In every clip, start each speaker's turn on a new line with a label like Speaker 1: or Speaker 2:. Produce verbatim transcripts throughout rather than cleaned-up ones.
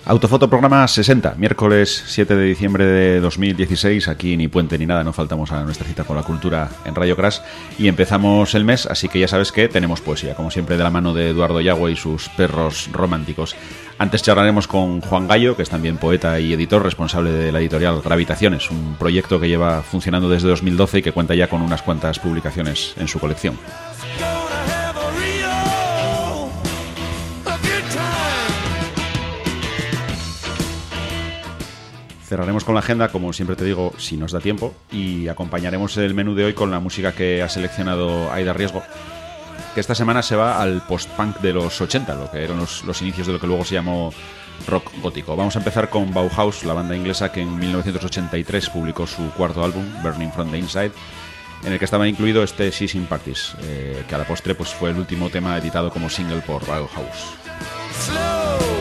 Speaker 1: Autofoto programa sesenta, miércoles siete de diciembre de dos mil dieciséis. Aquí ni puente ni nada, no faltamos a nuestra cita con la cultura en Radio Crash. Y empezamos el mes, así que ya sabes que tenemos poesía, como siempre de la mano de Eduardo Yagüe y sus perros románticos. Antes charlaremos con Juan Gallo, que es también poeta y editor, responsable de la editorial Gravitaciones, un proyecto que lleva funcionando desde dos mil doce y que cuenta ya con unas cuantas publicaciones en su colección. Cerraremos con la agenda, como siempre te digo, si nos da tiempo, y acompañaremos el menú de hoy con la música que ha seleccionado Aida Riesgo, que esta semana se va al post-punk de los ochenta, lo que eran los, los inicios de lo que luego se llamó rock gótico. Vamos a empezar con Bauhaus, la banda inglesa que en mil novecientos ochenta y tres publicó su cuarto álbum, Burning from the Inside, en el que estaba incluido este Season Parties, eh, que a la postre pues, fue el último tema editado como single por Bauhaus. Slow.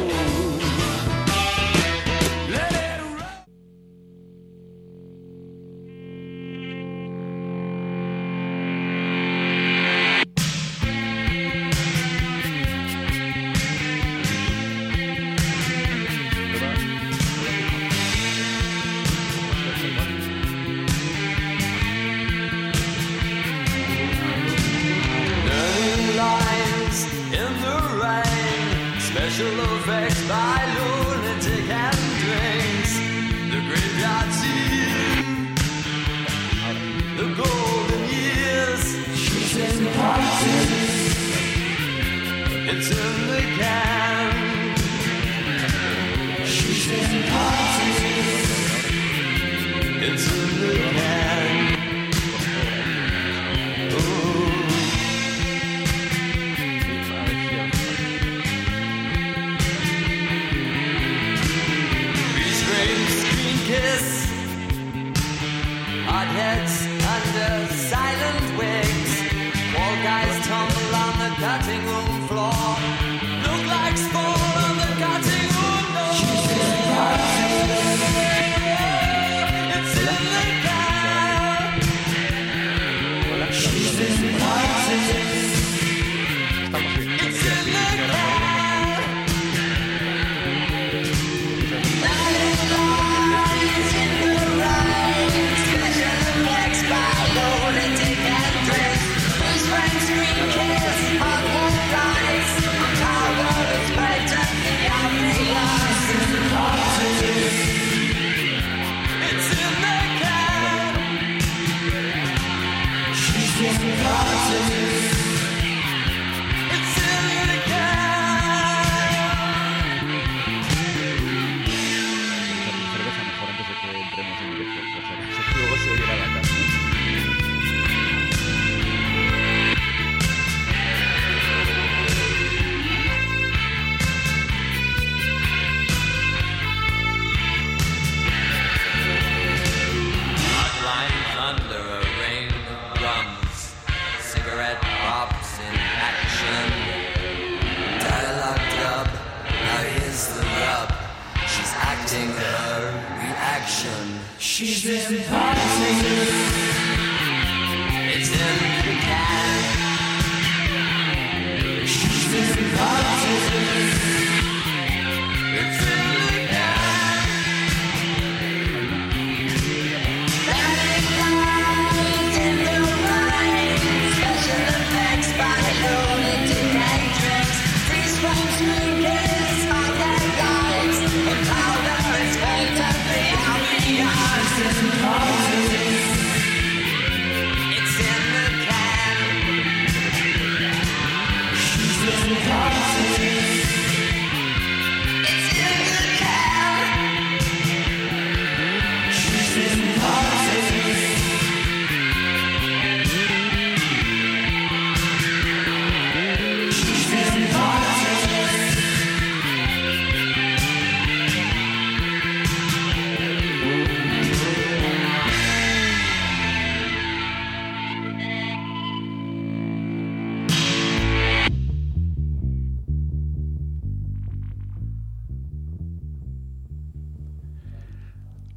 Speaker 2: She's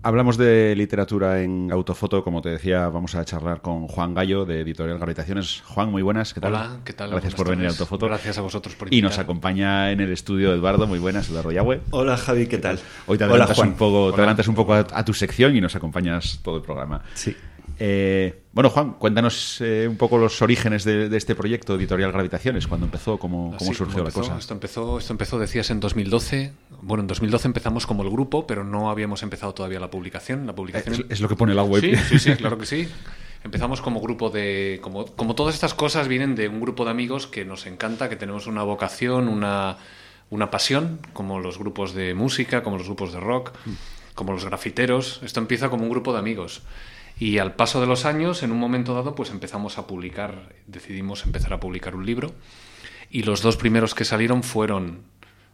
Speaker 1: Hablamos de literatura en Autofoto, como te decía, vamos a charlar con Juan Gallo de Editorial Gravitaciones. Juan, muy buenas, ¿qué tal?
Speaker 2: Hola, ¿qué tal?
Speaker 1: Gracias
Speaker 2: Buenas
Speaker 1: por venir a
Speaker 2: tardes.
Speaker 1: Autofoto.
Speaker 2: Gracias a vosotros por invitar.
Speaker 1: Y nos acompaña en el estudio Eduardo, muy buenas, Eduardo Yagüe.
Speaker 3: Hola Javi, ¿qué tal?
Speaker 1: Hoy te
Speaker 3: Hola,
Speaker 1: adelantas
Speaker 3: Juan.
Speaker 1: un poco,
Speaker 2: Hola.
Speaker 1: te adelantas un poco a, a tu sección y nos acompañas todo el programa.
Speaker 3: Sí.
Speaker 1: Eh, bueno, Juan, cuéntanos eh, un poco los orígenes de, de este proyecto Editorial Gravitaciones, cuándo empezó, cómo, cómo
Speaker 2: Así,
Speaker 1: surgió
Speaker 2: ¿cómo
Speaker 1: la
Speaker 2: empezó?
Speaker 1: cosa.
Speaker 2: Esto empezó, esto empezó, decías, en dos mil doce. Bueno, en dos mil doce empezamos como el grupo, pero no habíamos empezado todavía la publicación. La publicación
Speaker 1: Es, es lo que pone la web.
Speaker 2: Sí, sí, sí, claro que sí. Empezamos como grupo de... Como, como todas estas cosas vienen de un grupo de amigos que nos encanta, que tenemos una vocación, una, una pasión, como los grupos de música, como los grupos de rock, como los grafiteros. Esto empieza como un grupo de amigos. Y al paso de los años, en un momento dado, pues empezamos a publicar, decidimos empezar a publicar un libro. Y los dos primeros que salieron fueron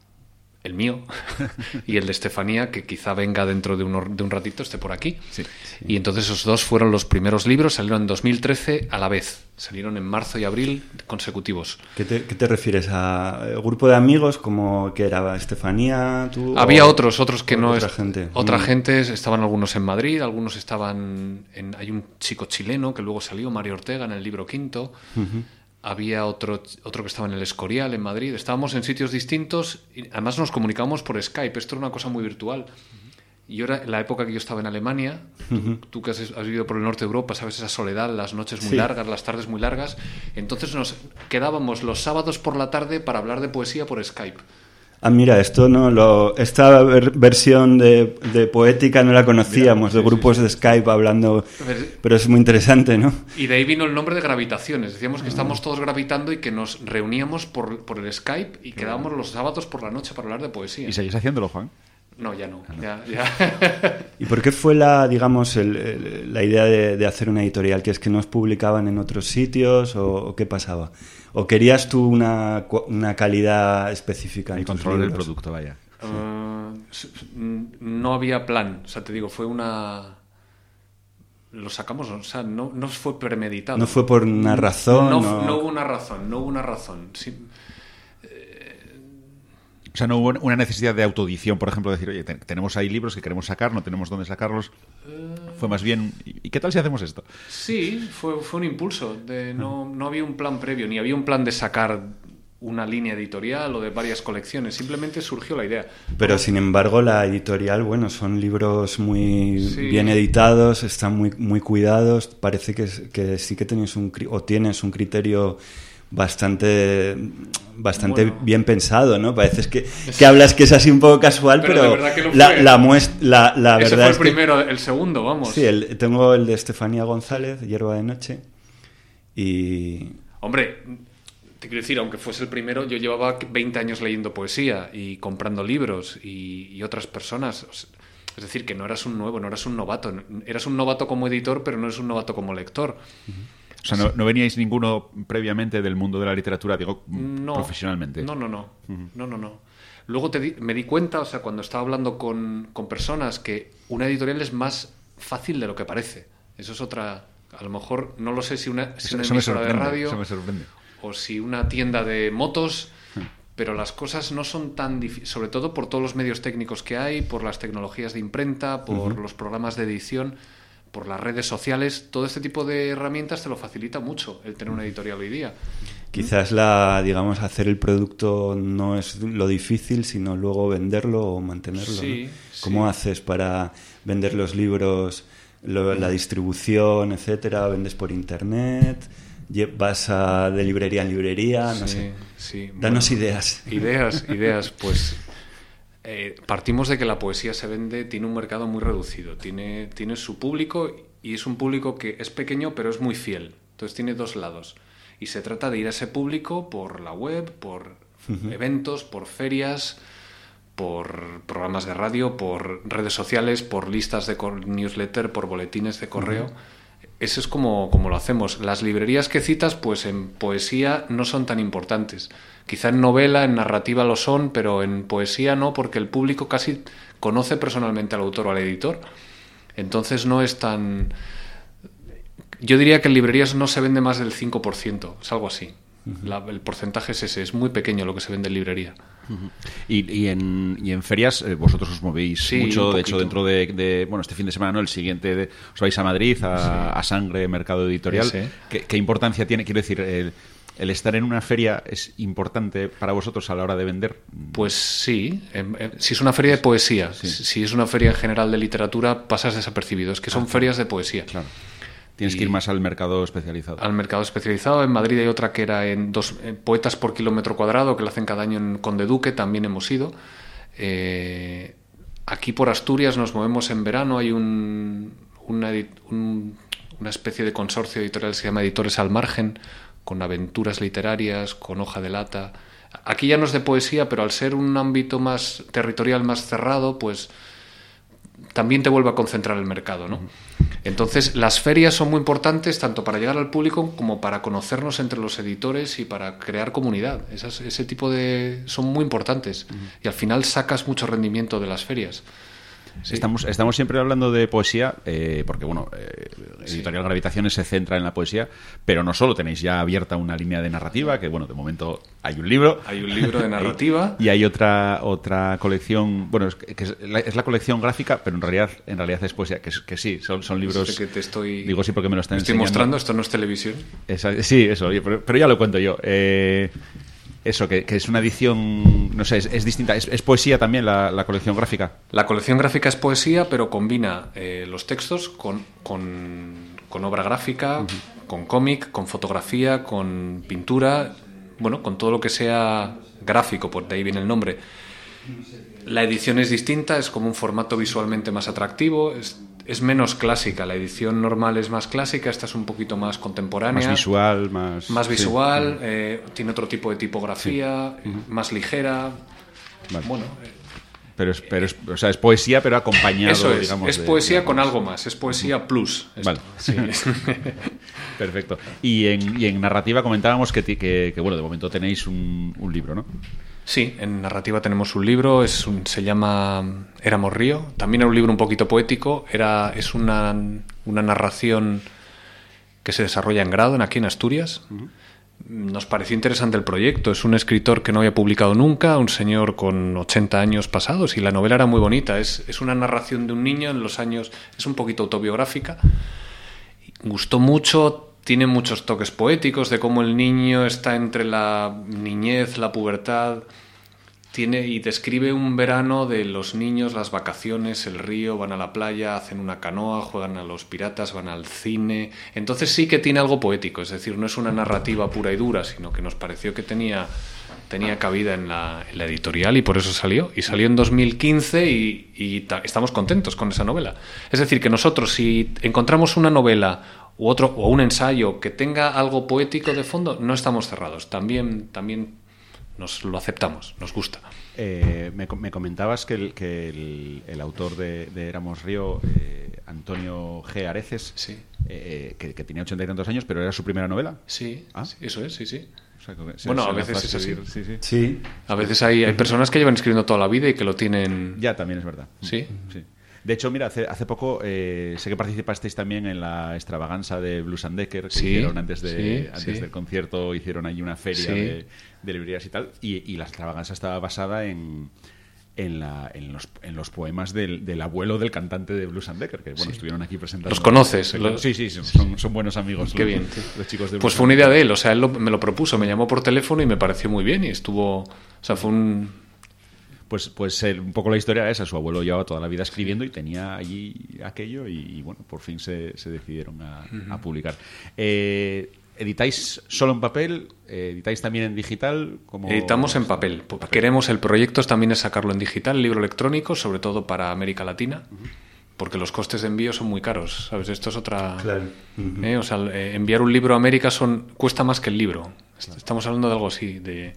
Speaker 2: el mío y el de Estefanía, que quizá venga dentro de un, de un ratito, esté por aquí.
Speaker 1: Sí.
Speaker 2: Y entonces esos dos fueron los primeros libros, salieron en dos mil trece a la vez. Salieron en marzo y abril consecutivos.
Speaker 3: ¿Qué te, qué te refieres? ¿A eh, grupo de amigos como que era Estefanía, tú?
Speaker 2: Había
Speaker 3: o
Speaker 2: otros, otros que no...
Speaker 3: otra
Speaker 2: es-
Speaker 3: gente?
Speaker 2: Otra
Speaker 3: Mm.
Speaker 2: gente, estaban algunos en Madrid, algunos estaban... En, hay un chico chileno que luego salió, Mario Ortega, en el libro quinto.
Speaker 3: Ujú.
Speaker 2: Había otro, otro que estaba en el Escorial, en Madrid. Estábamos en sitios distintos y además nos comunicábamos por Skype. Esto era una cosa muy virtual. Y ahora, en la época que yo estaba en Alemania, tú, tú que has, has vivido por el norte de Europa, sabes esa soledad, las noches muy
Speaker 3: Sí.
Speaker 2: largas, las tardes muy largas. Entonces nos quedábamos los sábados por la tarde para hablar de poesía por Skype.
Speaker 3: Ah, mira, esto no lo, esta ver- versión de, de poética no la conocíamos,
Speaker 2: Mira,
Speaker 3: de
Speaker 2: sí,
Speaker 3: grupos
Speaker 2: sí,
Speaker 3: de Skype hablando,
Speaker 2: Pero-
Speaker 3: pero es muy interesante, ¿no?
Speaker 2: Y de ahí vino el nombre de Gravitaciones. Decíamos que estábamos todos gravitando y que nos reuníamos por, por el Skype y quedábamos los sábados por la noche para hablar de poesía.
Speaker 1: ¿Y seguís haciéndolo, Juan?
Speaker 2: No, ya no. Ya, ya.
Speaker 3: ¿Y por qué fue la, digamos, el- el- la idea de, de hacer una editorial? ¿Que es que no os publicaban en otros sitios o, o qué pasaba? ¿O querías tú una, cu- una calidad específica en
Speaker 1: Y
Speaker 3: tus
Speaker 1: controlar el
Speaker 3: libros?
Speaker 1: producto, vaya.
Speaker 2: Uh, s- s- no había plan. O sea, te digo, fue una... Lo sacamos, o sea, no, no fue premeditado.
Speaker 3: No fue por una razón.
Speaker 2: No,
Speaker 3: o-
Speaker 2: no hubo una razón, no hubo una razón. Sí,
Speaker 1: O sea, no hubo una necesidad de autoedición, por ejemplo, decir, oye, te- tenemos ahí libros que queremos sacar, no tenemos dónde sacarlos. Fue más bien, ¿y y qué tal si hacemos esto?
Speaker 2: sí, fue, fue un impulso. De, no, no había un plan previo, ni había un plan de sacar una línea editorial o de varias colecciones. Simplemente surgió la idea.
Speaker 3: Pero sin embargo la editorial, bueno, son libros muy
Speaker 2: Sí.
Speaker 3: bien editados, están muy, muy cuidados. Parece que, es- que sí que tenéis un cri- o tienes un criterio bastante bastante
Speaker 2: Bueno.
Speaker 3: bien pensado, ¿no? Parece que, que hablas que es así un poco casual,
Speaker 2: Pero de
Speaker 3: pero,
Speaker 2: verdad que lo
Speaker 3: la,
Speaker 2: fue.
Speaker 3: la, muest- la, la
Speaker 2: Ese
Speaker 3: verdad
Speaker 2: fue el
Speaker 3: es que-
Speaker 2: primero, el segundo, vamos.
Speaker 3: sí, el- tengo el de Estefanía González, Hierba de Noche, y
Speaker 2: Hombre, te quiero decir, aunque fuese el primero, yo llevaba veinte años leyendo poesía y comprando libros y, y otras personas. O sea, es decir, que no eras un nuevo, no eras un novato. Eras un novato como editor, pero no eres un novato como lector.
Speaker 1: O sea, no, no veníais ninguno previamente del mundo de la literatura, digo,
Speaker 2: No,
Speaker 1: profesionalmente.
Speaker 2: No, no, no. No, no, no. Luego te di- me di cuenta, o sea, cuando estaba hablando con, con personas, que una editorial es más fácil de lo que parece. Eso es otra... A lo mejor, no lo sé si una, si
Speaker 1: Eso,
Speaker 2: una
Speaker 1: eso me
Speaker 2: emisora de
Speaker 1: sorprende,
Speaker 2: radio...
Speaker 1: eso me sorprende.
Speaker 2: o si una tienda de motos, pero las cosas no son tan difíciles, sobre todo por todos los medios técnicos que hay, por las tecnologías de imprenta, por los programas de edición, por las redes sociales. Todo este tipo de herramientas te lo facilita mucho el tener una editorial hoy día.
Speaker 3: quizás la, digamos, hacer el producto no es lo difícil, sino luego venderlo o mantenerlo,
Speaker 2: Sí,
Speaker 3: ¿no?
Speaker 2: sí.
Speaker 3: ¿Cómo haces para vender los libros, lo- la distribución, etcétera? ¿Vendes por internet? Lle- ¿Vas a, de librería en librería? No
Speaker 2: Sí,
Speaker 3: sé.
Speaker 2: sí.
Speaker 3: Danos
Speaker 2: Bueno,
Speaker 3: ideas.
Speaker 2: Ideas, ideas, pues eh, partimos de que la poesía se vende, tiene un mercado muy reducido, tiene, tiene su público y es un público que es pequeño pero es muy fiel. Entonces tiene dos lados. Y se trata de ir a ese público por la web, por eventos, por ferias, por programas de radio, por redes sociales, por listas de cor- newsletter, por boletines de correo. Eso es como, como lo hacemos. Las librerías que citas, pues en poesía no son tan importantes. Quizá en novela, en narrativa lo son, pero en poesía no, porque el público casi conoce personalmente al autor o al editor. Entonces no es tan... Yo diría que en librerías no se vende más del cinco por ciento, es algo así. La- el porcentaje es ese, es muy pequeño lo que se vende en librería.
Speaker 1: Uh-huh. Y, y, en, y en ferias eh, vosotros os movéis
Speaker 2: sí,
Speaker 1: mucho, de hecho dentro de, de, bueno, este fin de semana, no, el siguiente de, os vais a Madrid, a, sí. a Sangre, Mercado Editorial. Sí. ¿Qué, ¿Qué importancia tiene? Quiero decir, el, el estar en una feria es importante para vosotros a la hora de vender.
Speaker 2: Pues sí, eh, eh, si es una feria de poesía, sí. si es una feria en general de literatura pasas desapercibido, es que son ah, ferias de poesía.
Speaker 1: Claro. Tienes y que ir más al mercado especializado.
Speaker 2: Al mercado especializado. En Madrid hay otra que era en dos en Poetas por kilómetro cuadrado, que lo hacen cada año en Conde Duque, también hemos ido. Eh, aquí por Asturias nos movemos en verano, hay un, una, un, una especie de consorcio editorial que se llama Editores al Margen, con aventuras literarias, con Hoja de Lata. Aquí ya no es de poesía, pero al ser un ámbito más territorial, más cerrado, pues también te vuelve a concentrar el mercado, ¿no? Entonces, las ferias son muy importantes tanto para llegar al público como para conocernos entre los editores y para crear comunidad. Esas, ese tipo de... son muy importantes. Uh-huh. Y al final sacas mucho rendimiento de las ferias.
Speaker 1: Sí. Estamos, estamos siempre hablando de poesía, eh, porque, bueno, eh, Editorial sí. Gravitaciones se centra en la poesía, pero no solo tenéis ya abierta una línea de narrativa, que, bueno, de momento hay un libro.
Speaker 2: Hay un libro de narrativa.
Speaker 1: y hay otra otra colección, bueno, es, que es, la, es la colección gráfica, pero en realidad en realidad es poesía, que, que sí, son, son libros...
Speaker 2: Es que te estoy,
Speaker 1: digo sí porque me lo están
Speaker 2: estoy
Speaker 1: enseñando.
Speaker 2: mostrando, esto no es televisión.
Speaker 1: Esa, sí, eso, pero, pero ya lo cuento yo. Eh... Eso, que, que es una edición, no sé, es, es distinta. ¿Es, es poesía también la, la colección gráfica?
Speaker 2: La colección gráfica es poesía, pero combina eh, los textos con, con, con obra gráfica, uh-huh. con cómic, con fotografía, con pintura, bueno, con todo lo que sea gráfico, por de ahí viene el nombre. La edición es distinta, es como un formato visualmente más atractivo, es, es menos clásica. La edición normal es más clásica, esta es un poquito más contemporánea.
Speaker 1: Más visual, más...
Speaker 2: Más visual, sí. eh, tiene otro tipo de tipografía, sí. uh-huh. más ligera.
Speaker 1: Vale.
Speaker 2: Bueno...
Speaker 1: Pero es, pero es, o sea, es poesía, pero acompañado,
Speaker 2: Eso es,
Speaker 1: digamos...
Speaker 2: es
Speaker 1: de,
Speaker 2: poesía
Speaker 1: digamos,
Speaker 2: con algo más, es poesía plus. Esto.
Speaker 1: Vale.
Speaker 2: Sí.
Speaker 1: Perfecto. Y en, y en narrativa comentábamos que, que, que, bueno, de momento tenéis un, un libro, ¿no?
Speaker 2: Sí, en narrativa tenemos un libro, es un, se llama Éramos Río. También era un libro un poquito poético, era, es una, una narración que se desarrolla en Graden, aquí en Asturias. Uh-huh. Nos pareció interesante el proyecto. Es un escritor que no había publicado nunca, un señor con ochenta años pasados, y la novela era muy bonita. Es, es una narración de un niño en los años... Es un poquito autobiográfica. Gustó mucho, tiene muchos toques poéticos de cómo el niño está entre la niñez, la pubertad... Tiene, y describe un verano de los niños, las vacaciones, el río, van a la playa, hacen una canoa, juegan a los piratas, van al cine. Entonces sí que tiene algo poético, es decir, no es una narrativa pura y dura, sino que nos pareció que tenía, tenía cabida en la, en la editorial y por eso salió. Y salió en dos mil quince y, y ta, estamos contentos con esa novela. Es decir, que nosotros si encontramos una novela u otro, o un ensayo que tenga algo poético de fondo, no estamos cerrados. También... también nos lo aceptamos, nos gusta.
Speaker 1: Eh, me, me comentabas que el, que el, el autor de, de Éramos Río, eh, Antonio G. Areces,
Speaker 2: sí.
Speaker 1: eh, que, que tenía ochenta y tantos años, pero era su primera novela.
Speaker 2: Sí, ¿Ah? sí eso es, sí, sí.
Speaker 1: O sea, que se,
Speaker 2: bueno,
Speaker 1: se
Speaker 2: a veces es así.
Speaker 1: Sí, sí.
Speaker 3: sí.
Speaker 2: A veces hay, hay personas que llevan escribiendo toda la vida y que lo tienen...
Speaker 1: Ya, también es verdad.
Speaker 2: Sí.
Speaker 1: Sí. De hecho, mira, hace, hace poco eh, sé que participasteis también en la extravaganza de Blues and Decker que
Speaker 2: sí,
Speaker 1: hicieron antes, de,
Speaker 2: sí,
Speaker 1: antes
Speaker 2: sí.
Speaker 1: del concierto, hicieron allí una feria
Speaker 2: sí.
Speaker 1: de, de librerías y tal, y, y la extravaganza estaba basada en, en, la, en, los, en los poemas del, del abuelo del cantante de Blues and Decker, que bueno, sí. estuvieron aquí presentando.
Speaker 2: ¿Los conoces? Los...
Speaker 1: Sí, sí, son, son buenos amigos.
Speaker 2: Qué
Speaker 1: los,
Speaker 2: bien.
Speaker 1: Los chicos de
Speaker 2: pues fue una idea de él, o sea, él lo, me lo propuso, me llamó por teléfono y me pareció muy bien y estuvo... O sea, fue un...
Speaker 1: Pues, pues el, un poco la historia es esa. Su abuelo llevaba toda la vida escribiendo y tenía allí aquello y, y bueno, por fin se, se decidieron a, uh-huh. a publicar. Eh, ¿Editáis solo en papel? Eh, ¿Editáis también en digital? ¿Cómo...
Speaker 2: Editamos en papel. papel. Queremos, el proyecto también es sacarlo en digital, libro electrónico, sobre todo para América Latina, uh-huh. porque los costes de envío son muy caros, ¿sabes? Esto es otra...
Speaker 3: Claro. Uh-huh.
Speaker 2: ¿eh? O sea, eh, enviar un libro a América son cuesta más que el libro. Claro. Estamos hablando de algo así, de...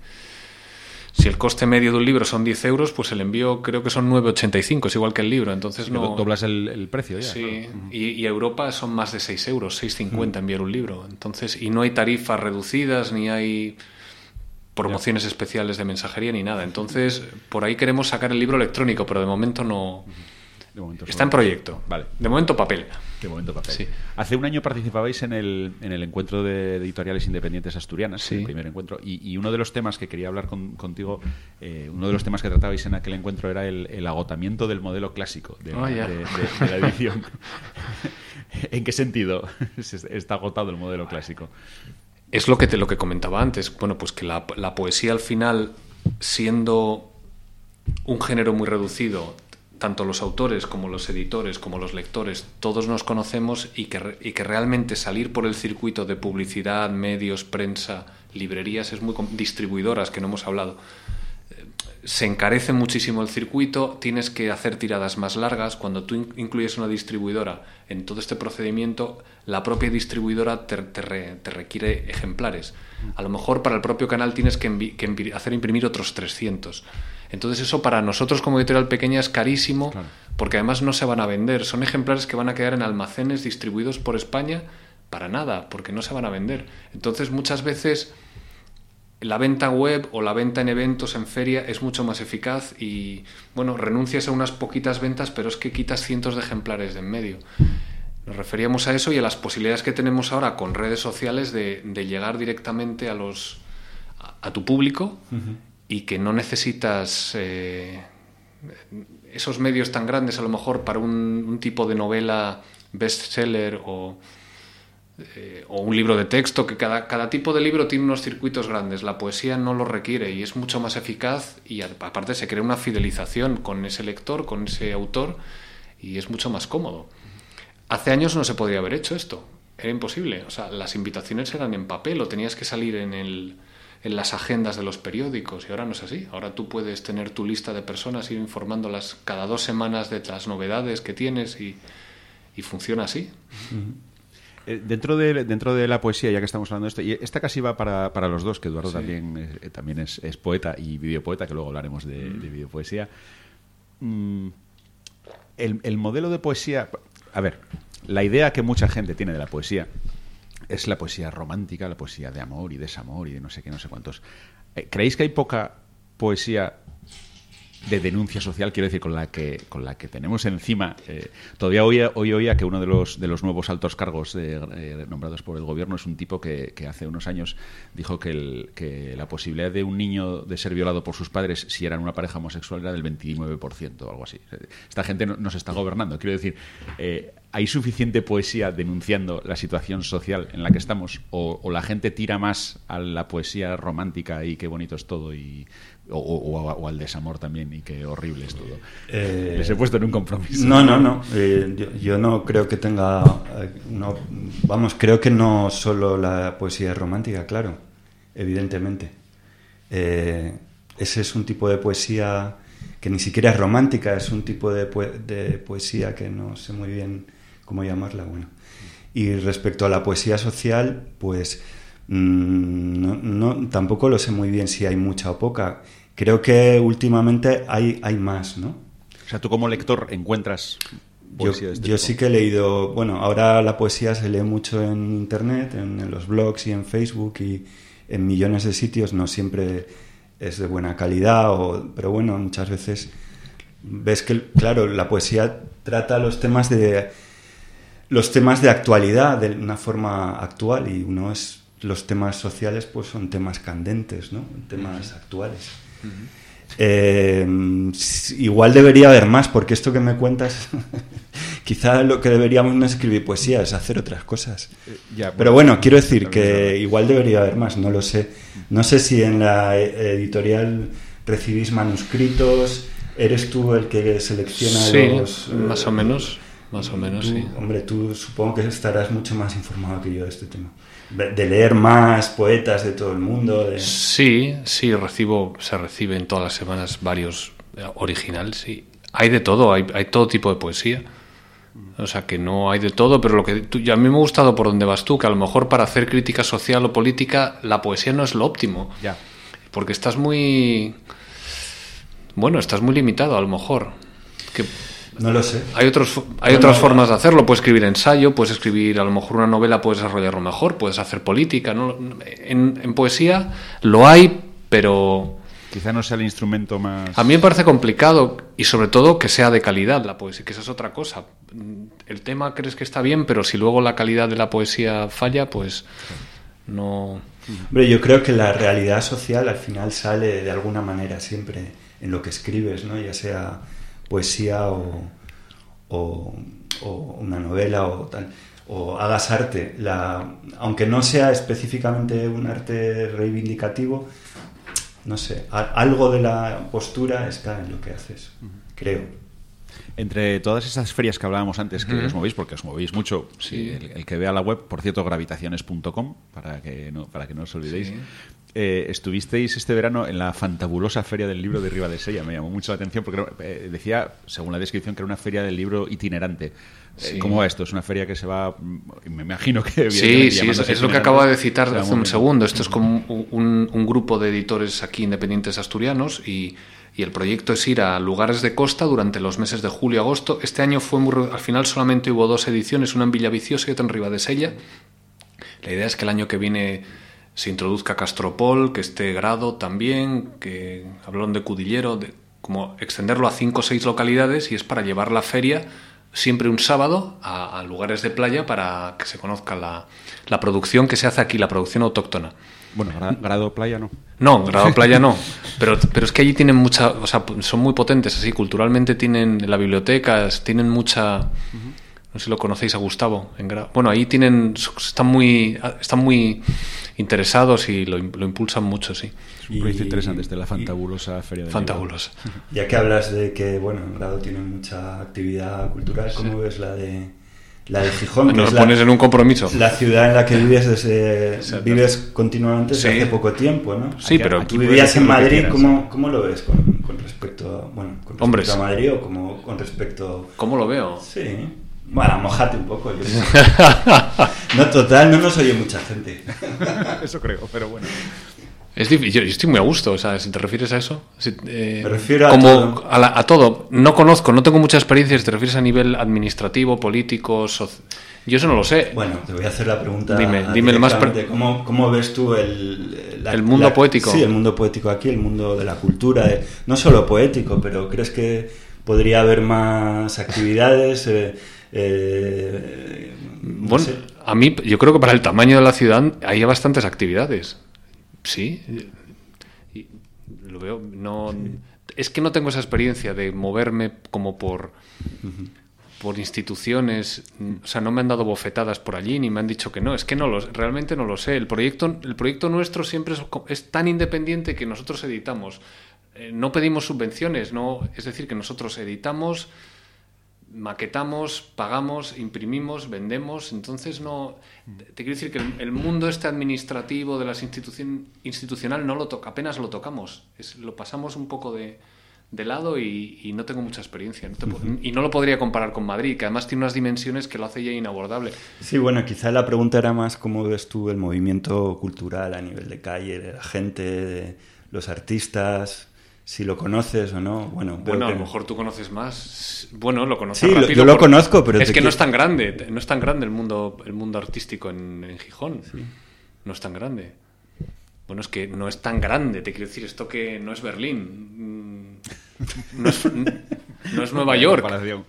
Speaker 2: Si el coste medio de un libro son diez euros, pues el envío creo que son nueve ochenta y cinco, es igual que el libro. Entonces sí, no
Speaker 1: doblas el, el precio ya.
Speaker 2: Sí,
Speaker 1: claro.
Speaker 2: y, y Europa son más de seis euros, seis cincuenta uh-huh. enviar un libro. Entonces, y no hay tarifas reducidas, ni hay promociones yeah. especiales de mensajería, ni nada. Entonces, por ahí queremos sacar el libro electrónico, pero de momento no... Uh-huh.
Speaker 1: De momento
Speaker 2: Está en proyecto.
Speaker 1: Vale.
Speaker 2: De momento papel.
Speaker 1: De momento papel.
Speaker 2: Sí.
Speaker 1: Hace un año participabais en el, en el encuentro de editoriales independientes asturianas,
Speaker 2: sí.
Speaker 1: el primer encuentro, y, y uno de los temas que quería hablar con, contigo, eh, uno de los temas que tratabais en aquel encuentro era el, el agotamiento del modelo clásico de,
Speaker 2: oh,
Speaker 1: de, de, de la edición. ¿En qué sentido está agotado el modelo clásico?
Speaker 2: Es lo que te lo que comentaba antes. Bueno, pues que la, la poesía al final, siendo un género muy reducido, tanto los autores como los editores como los lectores, todos nos conocemos y que, y que realmente salir por el circuito de publicidad, medios, prensa, librerías, es muy distribuidoras, que no hemos hablado, se encarece muchísimo el circuito, tienes que hacer tiradas más largas. Cuando tú incluyes una distribuidora en todo este procedimiento, la propia distribuidora te, te, re, te requiere ejemplares. A lo mejor para el propio canal tienes que, envi que envi hacer imprimir otros trescientos. Entonces eso para nosotros como editorial pequeña es carísimo, claro, porque además no se van a vender. Son ejemplares que van a quedar en almacenes distribuidos por España para nada, porque no se van a vender. Entonces muchas veces la venta web o la venta en eventos, en feria, es mucho más eficaz y, bueno, renuncias a unas poquitas ventas, pero es que quitas cientos de ejemplares de en medio. Nos referíamos a eso y a las posibilidades que tenemos ahora con redes sociales de, de llegar directamente a los a, a tu público. Uh-huh. Y que no necesitas eh, esos medios tan grandes a lo mejor para un, un tipo de novela bestseller o, eh, o un libro de texto, que cada, cada tipo de libro tiene unos circuitos grandes. La poesía no lo requiere y es mucho más eficaz y aparte se crea una fidelización con ese lector, con ese autor, y es mucho más cómodo. Hace años no se podría haber hecho esto, era imposible. O sea, las invitaciones eran en papel o tenías que salir en el... en las agendas de los periódicos, y ahora no es así. Ahora tú puedes tener tu lista de personas, ir informándolas cada dos semanas de las novedades que tienes y, y funciona así.
Speaker 1: Uh-huh. eh, dentro, de, dentro de la poesía, ya que estamos hablando de esto, y esta casi va para, para los dos, que Eduardo sí. también, eh, también es, es poeta y videopoeta, que luego hablaremos de, uh-huh. de videopoesía. Mm, el, el modelo de poesía... A ver, la idea que mucha gente tiene de la poesía es la poesía romántica, la poesía de amor y desamor y de no sé qué, no sé cuántos. ¿Creéis que hay poca poesía de denuncia social, quiero decir, con la que con la que tenemos encima? Eh, todavía hoy, hoy oía que uno de los de los nuevos altos cargos de, eh, nombrados por el gobierno es un tipo que, que hace unos años dijo que, el, que la posibilidad de un niño de ser violado por sus padres si eran una pareja homosexual era del veintinueve por ciento o algo así. Esta gente no, nos está gobernando. Quiero decir, eh, ¿hay suficiente poesía denunciando la situación social en la que estamos? ¿O, o la gente tira más a la poesía romántica y qué bonito es todo y o, o, o al desamor también y qué horrible es todo? Eh, Les he puesto en un compromiso.
Speaker 3: No, no, no. Eh, yo, yo no creo que tenga... Eh, no, vamos, creo que no solo la poesía es romántica, claro, evidentemente. Eh, ese es un tipo de poesía que ni siquiera es romántica, es un tipo de, po- de poesía que no sé muy bien cómo llamarla. Bueno. Y respecto a la poesía social, pues mmm, no, no, tampoco lo sé muy bien si hay mucha o poca. Creo que últimamente hay, hay más, ¿no?
Speaker 1: O sea, tú como lector encuentras poesía
Speaker 3: yo,
Speaker 1: de este
Speaker 3: yo
Speaker 1: tipo.
Speaker 3: Sí que he leído... Bueno, ahora la poesía se lee mucho en internet, en, en los blogs y en Facebook y en millones de sitios. No siempre es de buena calidad, o, pero bueno, muchas veces ves que, claro, la poesía trata los temas de los temas de actualidad de una forma actual, y uno es los temas sociales, pues son temas candentes, ¿no? Temas uh-huh. actuales. Uh-huh. Eh, igual debería haber más, porque esto que me cuentas quizá lo que deberíamos no es escribir poesía, es hacer otras cosas. Eh, ya, bueno, pero bueno, quiero decir que igual debería haber más, no lo sé. No sé si en la editorial recibís manuscritos, eres tú el que selecciona
Speaker 2: sí,
Speaker 3: los...
Speaker 2: Eh, más o menos, más o menos,
Speaker 3: tú,
Speaker 2: sí.
Speaker 3: Hombre, tú supongo que estarás mucho más informado que yo de este tema. De leer más poetas de todo el mundo. De...
Speaker 2: Sí, sí, recibo, se reciben todas las semanas varios originales. Sí. Hay de todo, hay, hay todo tipo de poesía. O sea, que no hay de todo, pero lo que tú, a mí me ha gustado por donde vas tú, que a lo mejor para hacer crítica social o política la poesía no es lo óptimo.
Speaker 1: Ya.
Speaker 2: Porque estás muy... Bueno, estás muy limitado a lo mejor. Que...
Speaker 3: No lo sé.
Speaker 2: Hay, otros, hay bueno, otras formas de hacerlo. Puedes escribir ensayo, puedes escribir a lo mejor una novela, puedes desarrollarlo mejor, puedes hacer política, ¿no? En, en poesía lo hay, pero
Speaker 1: Quizá no sea el instrumento más...
Speaker 2: A mí me parece complicado y sobre todo que sea de calidad la poesía, que esa es otra cosa. El tema crees que está bien, pero si luego la calidad de la poesía falla, pues no...
Speaker 3: Hombre, yo creo que la realidad social al final sale de alguna manera siempre en lo que escribes, ¿no? Ya sea poesía o, o, o una novela o tal, o hagas arte. La, aunque no sea específicamente un arte reivindicativo, no sé, a, algo de la postura está en lo que haces, creo.
Speaker 1: Entre todas esas ferias que hablábamos antes, que uh-huh. os movéis, porque os movéis mucho,
Speaker 2: sí.
Speaker 1: el, el que vea la web, por cierto, gravitaciones punto com, para que no, para que no os olvidéis,
Speaker 2: sí.
Speaker 1: eh, estuvisteis este verano en la fantabulosa Feria del Libro de Ribadesella. Me llamó mucho la atención porque eh, decía, según la descripción, que era una feria del libro itinerante. Sí. ¿Cómo va esto? Es una feria que se va... Me imagino que...
Speaker 2: Sí, sí, es, es lo que acabo de citar hace un segundo. Esto es como un, un grupo de editores aquí independientes asturianos y... Y el proyecto es ir a lugares de costa durante los meses de julio y agosto. Este año fue muy, al final solamente hubo dos ediciones, una en Villaviciosa y otra en Ribadesella. La idea es que el año que viene se introduzca Castropol, que esté Grado también, que hablaron de Cudillero, de, como extenderlo a cinco o seis localidades, y es para llevar la feria siempre un sábado a, a lugares de playa para que se conozca la, la producción que se hace aquí, la producción autóctona.
Speaker 1: Bueno, Grado Playa no.
Speaker 2: No, Grado Playa no. Pero, pero es que allí tienen mucha... O sea, son muy potentes así. Culturalmente tienen... En la biblioteca tienen mucha... Uh-huh. No sé si lo conocéis a Gustavo. En Grado. Bueno, ahí tienen... Están muy... Están muy interesados y lo, lo impulsan mucho, sí.
Speaker 1: Es un proyecto y, interesante este, la fantabulosa y, Feria del
Speaker 2: Fantabulosa.
Speaker 1: Libro.
Speaker 3: Ya que hablas de que, bueno, en Grado tienen mucha actividad cultural, ¿cómo sí. ves la de... La de Gijón, que
Speaker 2: nos
Speaker 3: es
Speaker 2: pones
Speaker 3: la,
Speaker 2: en un compromiso.
Speaker 3: La ciudad en la que vives desde, vives continuamente desde sí. hace poco tiempo, ¿no?
Speaker 2: Sí, aquí, pero
Speaker 3: tú vivías en Madrid, ¿cómo, ¿cómo lo ves con, con respecto a, bueno, con respecto
Speaker 2: Hombres.
Speaker 3: a Madrid o como, con respecto...
Speaker 2: ¿Cómo lo veo?
Speaker 3: Sí. Bueno, mojate un poco. Yo no, total, no nos oye mucha gente.
Speaker 1: Eso creo, pero bueno.
Speaker 2: Es difícil, yo estoy muy a gusto, o sea, si te refieres a eso. Si, eh,
Speaker 3: Me refiero a
Speaker 2: como
Speaker 3: todo.
Speaker 2: A, la, a todo. No conozco, no tengo mucha experiencia, si te refieres a nivel administrativo, político, soci... yo eso no lo sé.
Speaker 3: Bueno, te voy a hacer la pregunta.
Speaker 2: Dime, dime el más... Pre...
Speaker 3: ¿Cómo, ¿Cómo ves tú el...
Speaker 2: La, el mundo
Speaker 3: la,
Speaker 2: poético?
Speaker 3: Sí, el mundo poético aquí, el mundo de la cultura. De, no solo poético, pero ¿crees que podría haber más actividades? Eh, eh, no
Speaker 2: bueno,
Speaker 3: sé.
Speaker 2: A mí, yo creo que para el tamaño de la ciudad hay bastantes actividades. Sí, y lo veo, no, sí. Es que no tengo esa experiencia de moverme como por, uh-huh. por instituciones, o sea, no me han dado bofetadas por allí ni me han dicho que no, es que no lo, realmente no lo sé. El proyecto, el proyecto nuestro siempre es, es tan independiente que nosotros editamos, eh, no pedimos subvenciones, no, es decir, que nosotros editamos, maquetamos, pagamos, imprimimos, vendemos, entonces no... Te quiero decir que el, el mundo este administrativo de las institución institucional no lo toca, apenas lo tocamos, es, lo pasamos un poco de, de lado y, y no tengo mucha experiencia. No te, uh-huh. Y no lo podría comparar con Madrid, que además tiene unas dimensiones que lo hace ya inabordable.
Speaker 3: Sí, bueno, quizá la pregunta era más cómo ves tú el movimiento cultural a nivel de calle, de la gente, de los artistas... Si lo conoces o no, bueno...
Speaker 2: Bueno,
Speaker 3: que...
Speaker 2: a lo mejor tú conoces más. Bueno, lo conoces
Speaker 3: sí,
Speaker 2: rápido.
Speaker 3: Yo lo conozco, pero...
Speaker 2: Es que
Speaker 3: quiero...
Speaker 2: no es tan grande, no es tan grande el mundo, el mundo artístico en, en Gijón. Sí. No es tan grande. Bueno, es que no es tan grande, te quiero decir, esto que no es Berlín, no es, no es Nueva York.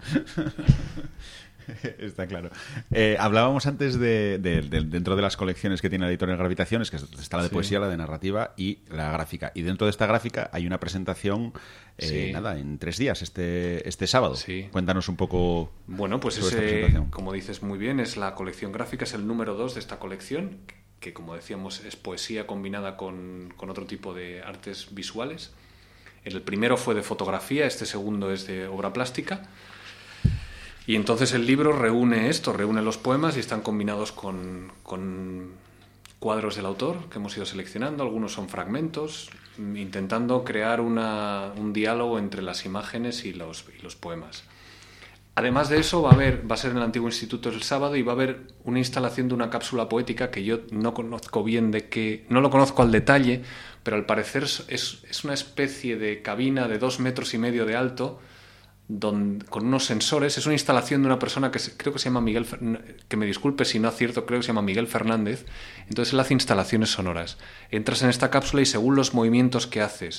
Speaker 1: Está claro. Eh, hablábamos antes de, de, de dentro de las colecciones que tiene la editorial Gravitaciones, que está la de sí. poesía, la de narrativa y la gráfica. Y dentro de esta gráfica hay una presentación, eh, sí. nada, en tres días, este, este sábado. Sí. Cuéntanos un poco.
Speaker 2: Bueno, pues ese, como dices muy bien, es la colección gráfica, es el número dos de esta colección, que como decíamos es poesía combinada con, con otro tipo de artes visuales. El primero fue de fotografía, este segundo es de obra plástica. Y entonces el libro reúne esto, reúne los poemas y están combinados con, con cuadros del autor que hemos ido seleccionando. Algunos son fragmentos, intentando crear una, un diálogo entre las imágenes y los, y los poemas. Además de eso, va a haber, va a ser en el Antiguo Instituto el sábado y va a haber una instalación de una cápsula poética que yo no conozco bien de qué, no lo conozco al detalle, pero al parecer es, es una especie de cabina de dos metros y medio de alto, Don, con unos sensores. Es una instalación de una persona que se, creo que se llama Miguel, que me disculpe si no acierto, creo que se llama Miguel Fernández. Entonces él hace instalaciones sonoras. Entras en esta cápsula y según los movimientos que haces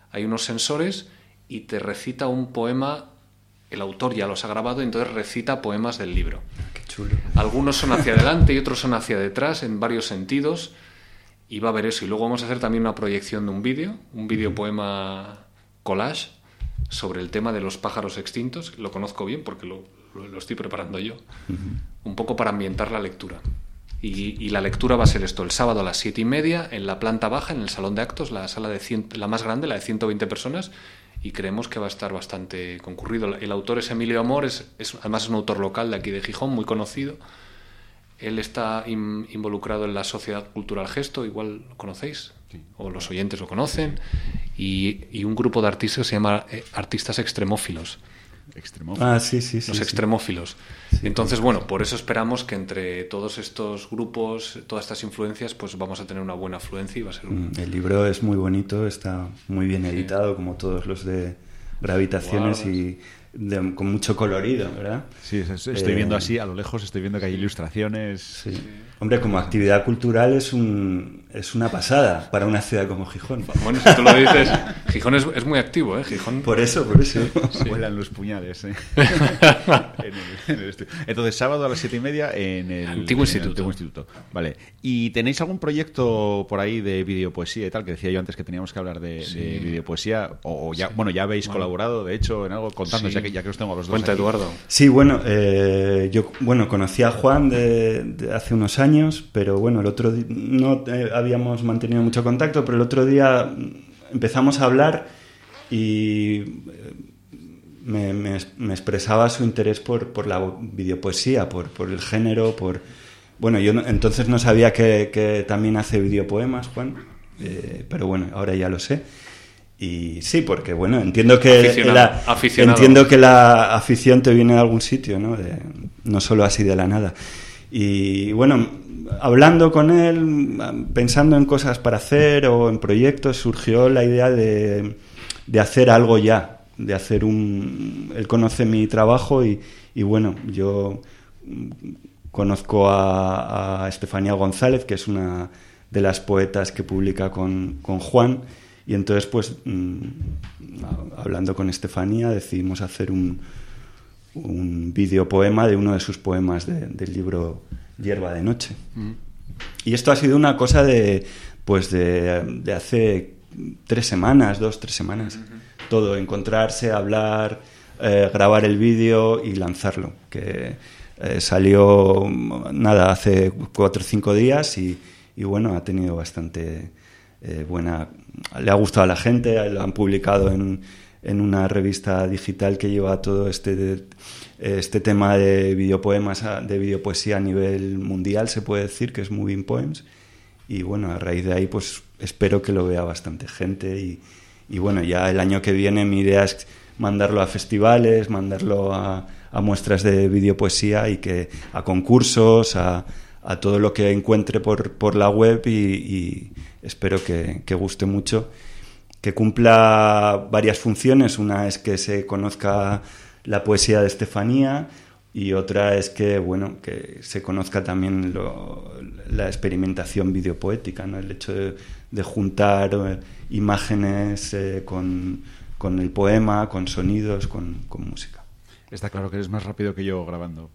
Speaker 2: hay unos sensores y te recita un poema, el autor ya los ha grabado, entonces recita poemas del libro.
Speaker 3: Qué chulo.
Speaker 2: Algunos son hacia adelante y otros son hacia detrás, en varios sentidos, y va a haber eso. Y luego vamos a hacer también una proyección de un vídeo, un vídeo poema collage, sobre el tema de los pájaros extintos. Lo conozco bien porque lo, lo, lo estoy preparando yo, uh-huh. un poco para ambientar la lectura. Y, y la lectura va a ser esto, el sábado a las siete y media, en la planta baja, en el salón de actos, la sala de cien, la más grande, la de ciento veinte personas, y creemos que va a estar bastante concurrido. El autor es Emilio Amor, es, es, además es un autor local de aquí de Gijón, muy conocido. Él está in, involucrado en la Sociedad Cultural Gesto, igual lo conocéis, sí. o los oyentes lo conocen, y, y un grupo de artistas que se llama eh, Artistas Extremófilos.
Speaker 1: Extremófilos.
Speaker 3: Ah, sí, sí, sí.
Speaker 2: Los
Speaker 3: sí.
Speaker 2: extremófilos. Sí, Entonces, sí. bueno, por eso esperamos que entre todos estos grupos, todas estas influencias, pues vamos a tener una buena afluencia y va a ser un...
Speaker 3: El libro es muy bonito, está muy bien editado, sí. como todos los de Gravitaciones, wow. y de, con mucho colorido, ¿verdad?
Speaker 1: Sí, estoy eh, viendo así, a lo lejos estoy viendo que hay ilustraciones.
Speaker 3: Sí. Sí. Hombre, como actividad cultural es un es una pasada para una ciudad como Gijón.
Speaker 2: Bueno, si tú lo dices, Gijón es, es muy activo, ¿eh? Gijón...
Speaker 3: Por eso, por eso.
Speaker 1: Sí. Vuelan los puñales, ¿eh? en el, en el Entonces, sábado a las siete y media en el
Speaker 2: Antiguo,
Speaker 1: en
Speaker 2: Instituto.
Speaker 1: el Antiguo Instituto. Vale. ¿Y tenéis algún proyecto por ahí de videopoesía y tal? Que decía yo antes que teníamos que hablar de, sí. de videopoesía. O, o ya, sí. bueno, ya habéis bueno. colaborado, de hecho, en algo. Contadnos, sí. ya, que, ya que os tengo a los dos.
Speaker 2: Cuenta,
Speaker 1: aquí.
Speaker 2: Eduardo.
Speaker 3: Sí, bueno, eh, yo bueno conocí a Juan de, de hace unos años, pero bueno, el otro día no eh, habíamos mantenido mucho contacto, pero el otro día empezamos a hablar y me, me, me expresaba su interés por, por la videopoesía, por, por el género, por... Bueno, yo no, entonces no sabía que, que también hace videopoemas, Juan, eh, pero bueno, ahora ya lo sé. Y sí, porque bueno, entiendo que la, entiendo que la afición te viene de algún sitio, ¿no? De, no solo así de la nada. Y bueno, hablando con él, pensando en cosas para hacer o en proyectos, surgió la idea de, de hacer algo ya, de hacer un... Él conoce mi trabajo y, y bueno, yo conozco a, a Estefanía González, que es una de las poetas que publica con, con Juan. Y entonces, pues, mmm, hablando con Estefanía, decidimos hacer un, un videopoema de uno de sus poemas de, del libro Hierba de Noche. Mm. Y esto ha sido una cosa de, pues, de, de hace tres semanas, dos, tres semanas. Mm-hmm. Todo, encontrarse, hablar, eh, grabar el vídeo y lanzarlo. Que eh, salió, nada, hace cuatro o cinco días y, y bueno, ha tenido bastante... Eh, buena, le ha gustado a la gente, lo han publicado en, en una revista digital que lleva todo este, este tema de videopoemas, de videopoesía a nivel mundial, se puede decir, que es Moving Poems, y bueno, a raíz de ahí pues espero que lo vea bastante gente y, y bueno, ya el año que viene mi idea es mandarlo a festivales, mandarlo a, a muestras de videopoesía y que a concursos, a, a todo lo que encuentre por, por la web y, y espero que, que guste mucho, que cumpla varias funciones. Una es que se conozca la poesía de Estefanía y otra es que, bueno, que se conozca también lo, la experimentación videopoética, ¿no? El hecho de, de juntar eh, imágenes eh, con, con el poema, con sonidos, con, con música.
Speaker 1: Está claro que eres más rápido que yo grabando.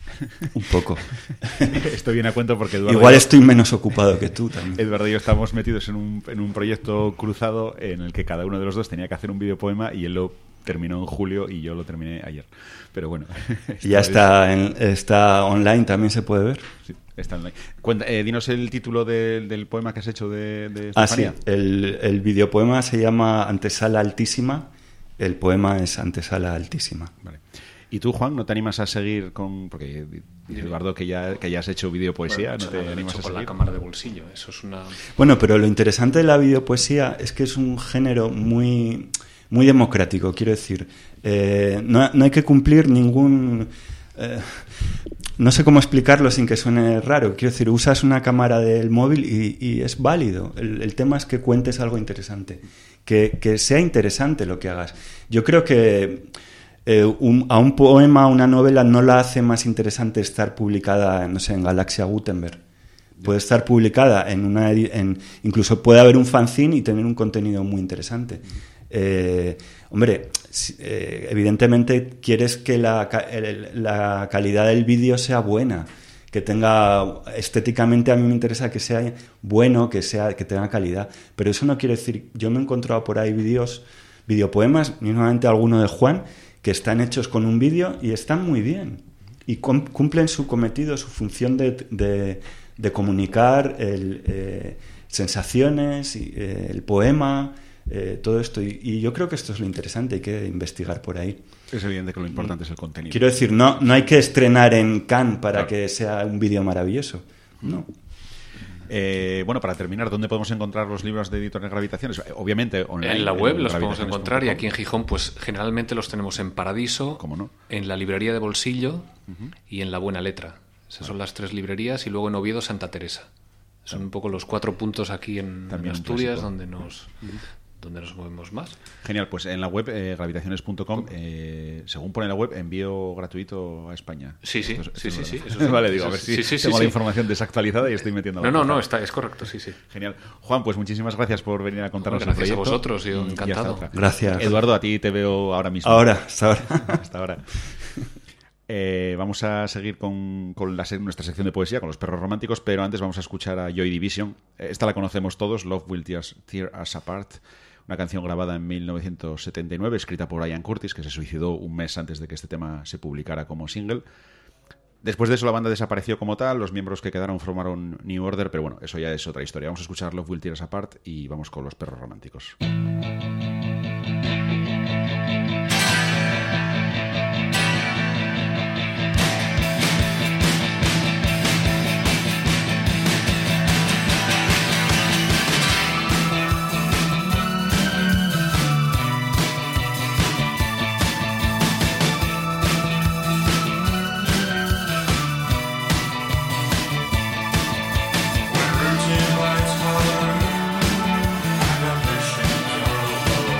Speaker 3: Un poco.
Speaker 1: Estoy bien a cuento porque Eduardo
Speaker 3: igual
Speaker 1: yo,
Speaker 3: estoy menos ocupado que tú también.
Speaker 1: Eduardo y yo estamos metidos en un, en un proyecto cruzado en el que cada uno de los dos tenía que hacer un videopoema y él lo terminó en julio y yo lo terminé ayer. Pero bueno.
Speaker 3: Ya está, en, está online, también se puede ver.
Speaker 1: Sí, está online. Cuenta, eh, dinos el título de, del poema que has hecho de, de
Speaker 3: Ah,
Speaker 1: Estefanía.
Speaker 3: sí. El, el videopoema se llama Antesala Altísima. El poema es Antesala Altísima.
Speaker 1: Vale. ¿Y tú, Juan, no te animas a seguir con...? Porque Eduardo, que ya, que ya has hecho videopoesía, bueno, ¿no te
Speaker 2: no,
Speaker 1: animas
Speaker 2: hecho
Speaker 1: a
Speaker 2: con
Speaker 1: seguir?
Speaker 2: la cámara de bolsillo, eso es una...
Speaker 3: Bueno, pero lo interesante de la videopoesía es que es un género muy, muy democrático, quiero decir. Eh, no, no hay que cumplir ningún... Eh, no sé cómo explicarlo sin que suene raro. Quiero decir, usas una cámara del móvil y, y es válido. El, el tema es que cuentes algo interesante, que, que sea interesante lo que hagas. Yo creo que... Eh, un, a un poema, a una novela, no la hace más interesante estar publicada, no sé, en Galaxia Gutenberg. Puede estar publicada en una... En, incluso puede haber un fanzine y tener un contenido muy interesante. Eh, hombre, eh, evidentemente quieres que la, la calidad del vídeo sea buena, que tenga, estéticamente a mí me interesa que sea bueno, que sea, que tenga calidad, pero eso no quiere decir, yo me he encontrado por ahí vídeos, videopoemas, mismamente alguno de Juan, que están hechos con un vídeo y están muy bien y cumplen su cometido, su función de, de, de comunicar el, eh, sensaciones, eh, el poema, eh, todo esto. Y, y yo creo que esto es lo interesante, hay que investigar por ahí.
Speaker 1: Es evidente que lo importante es el contenido.
Speaker 3: Quiero decir, no, no hay que estrenar en Cannes para claro. que sea un vídeo maravilloso. No.
Speaker 1: Eh, bueno, para terminar, ¿dónde podemos encontrar los libros de Editorial Gravitaciones? Obviamente online.
Speaker 2: En la web en los podemos encontrar y aquí en Gijón pues generalmente los tenemos en Paradiso,
Speaker 1: ¿cómo no?
Speaker 2: En la librería de Bolsillo uh-huh. y en La Buena Letra. Esas claro. son las tres librerías y luego en Oviedo Santa Teresa. Son claro. un poco los cuatro puntos aquí en, en Asturias donde nos... Uh-huh. donde nos movemos más.
Speaker 1: Genial, pues en la web eh, gravitaciones punto com, eh, según pone la web, envío gratuito a España.
Speaker 2: Sí, sí,
Speaker 1: esto,
Speaker 2: sí,
Speaker 1: esto
Speaker 2: sí,
Speaker 1: es
Speaker 2: sí, eso sí.
Speaker 1: Vale, digo,
Speaker 2: eso
Speaker 1: a ver
Speaker 2: sí,
Speaker 1: si
Speaker 2: sí, sí,
Speaker 1: tengo
Speaker 2: sí,
Speaker 1: la
Speaker 2: sí.
Speaker 1: información desactualizada y estoy metiendo la
Speaker 2: No, no,
Speaker 1: cosa.
Speaker 2: no, está, es correcto, sí, sí.
Speaker 1: Genial. Juan, pues muchísimas gracias por venir a contarnos
Speaker 2: Gracias
Speaker 1: el proyecto.
Speaker 2: a vosotros, yo encantado.
Speaker 3: Gracias.
Speaker 1: Eduardo, a ti te veo ahora mismo.
Speaker 3: Ahora, hasta ahora.
Speaker 1: hasta ahora. Eh, vamos a seguir con, con la, nuestra sección de poesía, con los perros románticos, pero antes vamos a escuchar a Joy Division. Esta la conocemos todos, Love Will Tear, Tear Us Apart, una canción grabada en mil novecientos setenta y nueve, escrita por Ian Curtis, que se suicidó un mes antes de que este tema se publicara como single. Después de eso la banda desapareció como tal, los miembros que quedaron formaron New Order, pero bueno, eso ya es otra historia. Vamos a escuchar Love Will Tear Us Apart y vamos con los perros románticos.
Speaker 4: Routine lights follow, and ambitions are overloaded.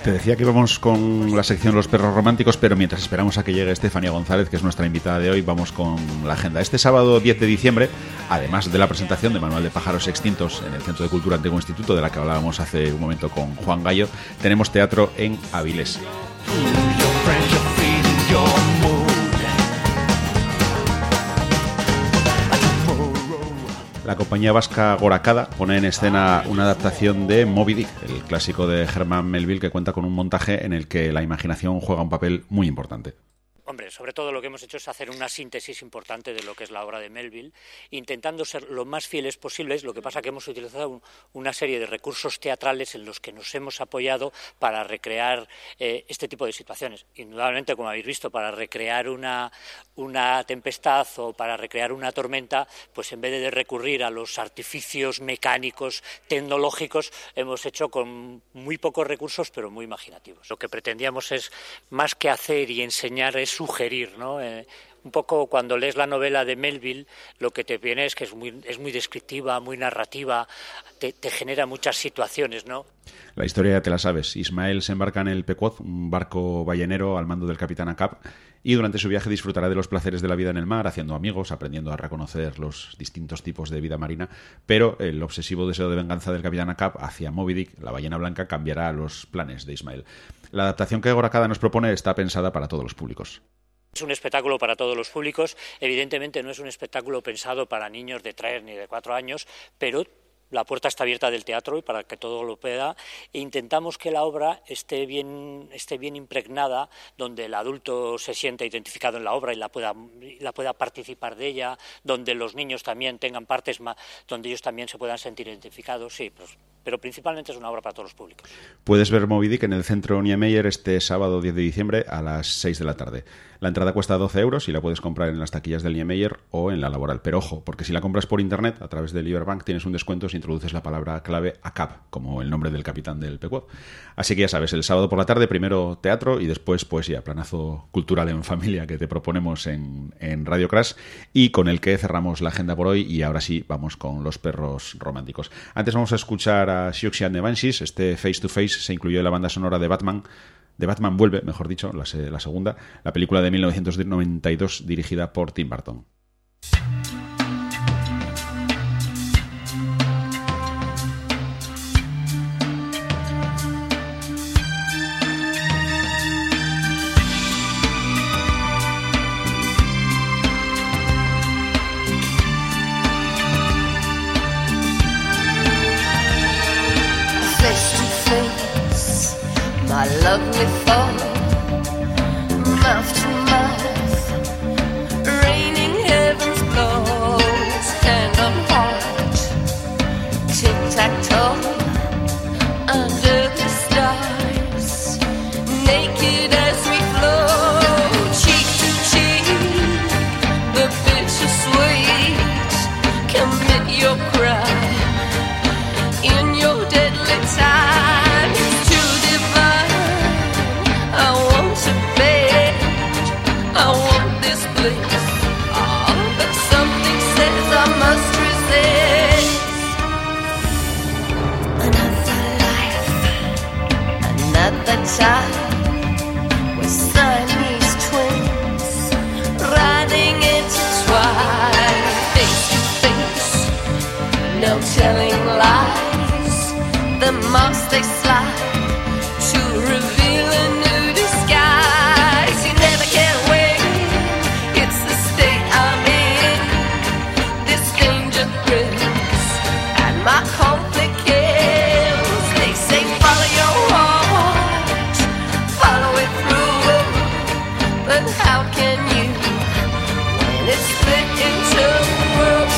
Speaker 1: Te decía que íbamos con la sección Los Perros Románticos, pero mientras esperamos a que llegue Estefanía González, que es nuestra invitada de hoy, vamos con la agenda. Este sábado diez de diciembre, además de la presentación de Manual de Pájaros Extintos en el Centro de Cultura Antiguo Instituto, de la que hablábamos hace un momento con Juan Gallo, tenemos teatro en Avilés. La compañía vasca Gorakada pone en escena una adaptación de Moby Dick, el clásico de Herman Melville, que cuenta con un montaje en el que la imaginación juega un papel muy importante.
Speaker 4: Hombre, sobre todo lo que hemos hecho es hacer una síntesis importante de lo que es la obra de Melville, intentando ser lo más fieles posibles. Lo que pasa que hemos utilizado un, una serie de recursos teatrales en los que nos hemos apoyado para recrear eh, este tipo de situaciones. Indudablemente, como habéis visto, para recrear una, una tempestad o para recrear una tormenta, pues en vez de recurrir a los artificios mecánicos, tecnológicos, hemos hecho con muy pocos recursos, pero muy imaginativos. Lo que pretendíamos es, más que hacer y enseñar, es sugerir, ¿no? Eh, un poco cuando lees la novela de Melville, lo que te viene es que es muy, es muy descriptiva, muy narrativa, te, te genera muchas situaciones, ¿no?
Speaker 1: La historia ya te la sabes. Ismael se embarca en el Pequod, un barco ballenero al mando del capitán Acab, y durante su viaje disfrutará de los placeres de la vida en el mar, haciendo amigos, aprendiendo a reconocer los distintos tipos de vida marina, pero el obsesivo deseo de venganza del capitán Acab hacia Moby Dick, la ballena blanca, cambiará los planes de Ismael. La adaptación que Gorakada nos propone está pensada para todos los públicos.
Speaker 4: Es un espectáculo para todos los públicos. Evidentemente no es un espectáculo pensado para niños de tres ni de cuatro años, pero la puerta está abierta del teatro y para que todo lo pueda. E intentamos que la obra esté bien, esté bien impregnada, donde el adulto se sienta identificado en la obra y la pueda, la pueda participar de ella, donde los niños también tengan partes más, donde ellos también se puedan sentir identificados. Sí, pues, pero principalmente es una obra para todos los públicos.
Speaker 1: Puedes ver Moby Dick en el Centro Niemeyer este sábado diez de diciembre a las seis de la tarde. La entrada cuesta doce euros y la puedes comprar en las taquillas del Niemeyer o en la Laboral. Pero ojo, porque si la compras por internet a través de Liberbank tienes un descuento si introduces la palabra clave ACAB, como el nombre del capitán del Pequod. Así que ya sabes, el sábado por la tarde primero teatro y después poesía, planazo cultural en familia que te proponemos en, en Radio Crash y con el que cerramos la agenda por hoy. Y ahora sí, vamos con Los Perros Románticos. Antes vamos a escuchar a Siouxsie and the Banshees. Este Face to Face se incluyó en la banda sonora de Batman. De Batman Vuelve, mejor dicho, la, la segunda, la película de mil novecientos noventa y dos dirigida por Tim Burton.
Speaker 5: My lovely fall, mouth to mouth, raining heaven's blows, hand on heart, tic-tac-toe, under the stars, naked as we flow, cheek to cheek, the bittersweet, commit your crime, in your deadly time. Time with Siamese twins riding intertwined, face to face, no telling lies. The moss they slide to reveal a new disguise. You never can win, it's the state I'm in. This danger thrills and my conflict kills. They say follow your heart, but how can you when it's split into worlds?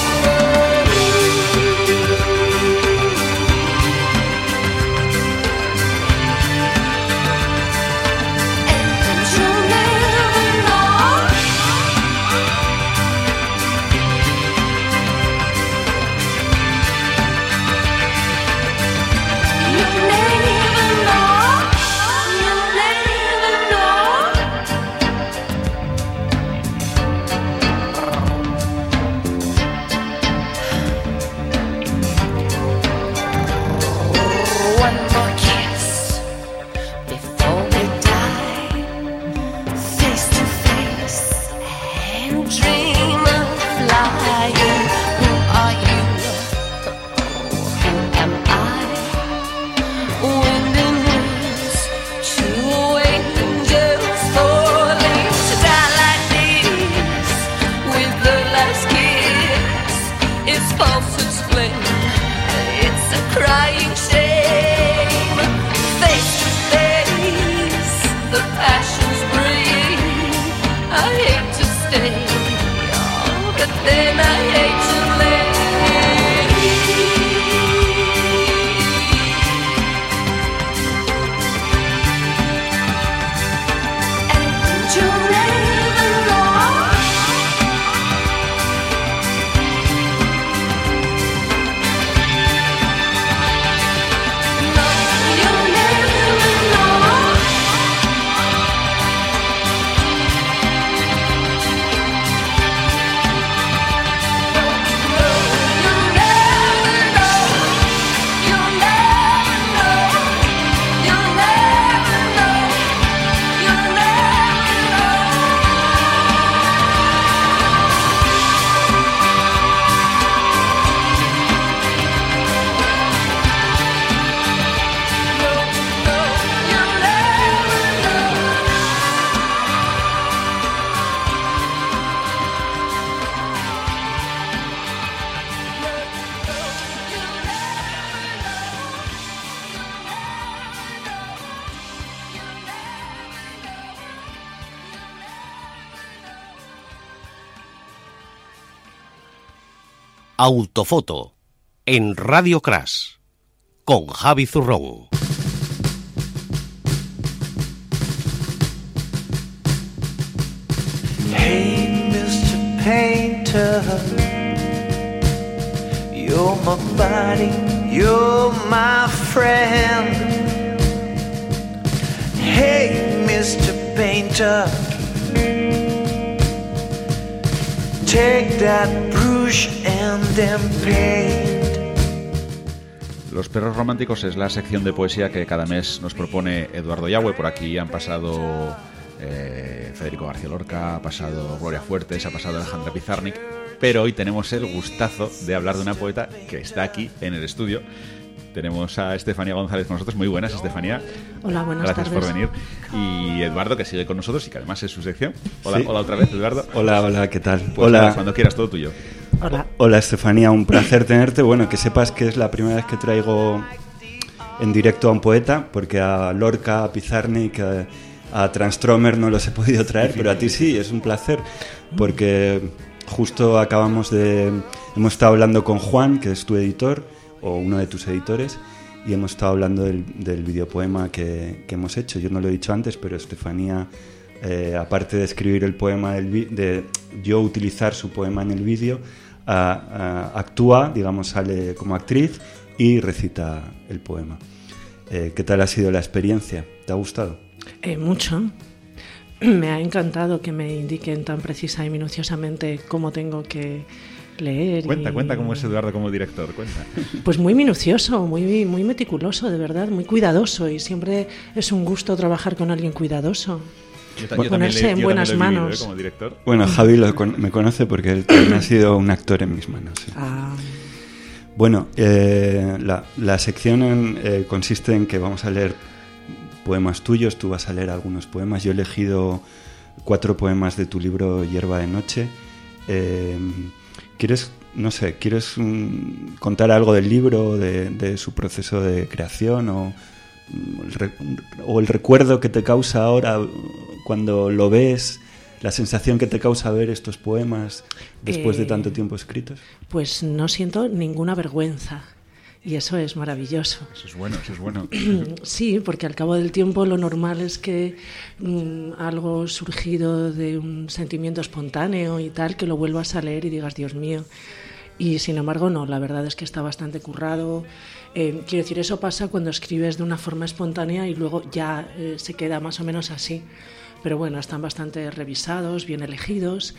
Speaker 6: Autofoto en Radio Crash con Javi Zurrón.
Speaker 7: Hey, mister Painter, you're my buddy, you're my friend. Hey, mister Painter, take that brush and then paint.
Speaker 1: Los Perros Románticos es la sección de poesía que cada mes nos propone Eduardo Yagüe. Por aquí han pasado eh, Federico García Lorca, ha pasado Gloria Fuertes, ha pasado Alejandra Pizarnik, pero hoy tenemos el gustazo de hablar de una poeta que está aquí en el estudio. Tenemos a Estefanía González con nosotros. Muy buenas, Estefanía.
Speaker 8: Hola, buenas
Speaker 1: Gracias
Speaker 8: tardes.
Speaker 1: por venir. Y Eduardo, que sigue con nosotros y que además es su sección. Hola,
Speaker 3: Sí.
Speaker 1: hola otra vez, Eduardo.
Speaker 3: Hola, hola, ¿qué tal?
Speaker 1: Pues
Speaker 3: Hola.
Speaker 1: nada, cuando quieras, todo tuyo.
Speaker 8: Hola.
Speaker 3: Hola, Estefanía, un placer tenerte. Bueno, que sepas que es la primera vez que traigo en directo a un poeta, porque a Lorca, a Pizarnik, a, a Transtromer no los he podido traer, pero a ti sí, es un placer, porque justo acabamos de... Hemos estado hablando con Juan, que es tu editor, o uno de tus editores, y hemos estado hablando del, del videopoema que, que hemos hecho. Yo no lo he dicho antes, pero Estefanía, eh, aparte de escribir el poema, del vi- de yo utilizar su poema en el vídeo, a- a- actúa, digamos, sale como actriz y recita el poema. Eh, ¿Qué tal ha sido la experiencia? ¿Te ha gustado?
Speaker 8: Eh, mucho. Me ha encantado que me indiquen tan precisa y minuciosamente cómo tengo que leer.
Speaker 1: Cuenta,
Speaker 8: y...
Speaker 1: cuenta cómo es Eduardo como director, cuenta.
Speaker 8: Pues muy minucioso, muy, muy meticuloso, de verdad, muy cuidadoso. Y siempre es un gusto trabajar con alguien cuidadoso.
Speaker 1: Yo, ta-
Speaker 8: Bueno,
Speaker 1: yo también
Speaker 8: ponerse
Speaker 1: le-
Speaker 8: en
Speaker 1: yo
Speaker 8: buenas
Speaker 1: también lo he vivido,
Speaker 8: manos.
Speaker 1: ¿eh? Como director.
Speaker 3: Bueno, Javi lo con- me conoce porque él también ha sido un actor en mis manos. sí.
Speaker 8: Ah,
Speaker 3: Bueno, eh, la, la sección en, eh, consiste en que vamos a leer poemas tuyos, tú vas a leer algunos poemas. Yo he elegido cuatro poemas de tu libro Hierba de Noche. Eh, ¿Quieres, no sé, quieres mm, contar algo del libro, de, de su proceso de creación o, mm, el re- o el recuerdo que te causa ahora cuando lo ves, la sensación que te causa ver estos poemas después de
Speaker 8: Eh,
Speaker 3: tanto tiempo escritos?
Speaker 8: pues no siento ninguna vergüenza. Y eso es maravilloso.
Speaker 1: Eso es bueno, eso es bueno.
Speaker 8: Sí, porque al cabo del tiempo lo normal es que mm, algo surgido de un sentimiento espontáneo y tal, que lo vuelvas a leer y digas, Dios mío. Y sin embargo, no, la verdad es que está bastante currado. Eh, quiero decir, eso pasa cuando escribes de una forma espontánea y luego ya eh, se queda más o menos así. Pero bueno, están bastante revisados, bien elegidos.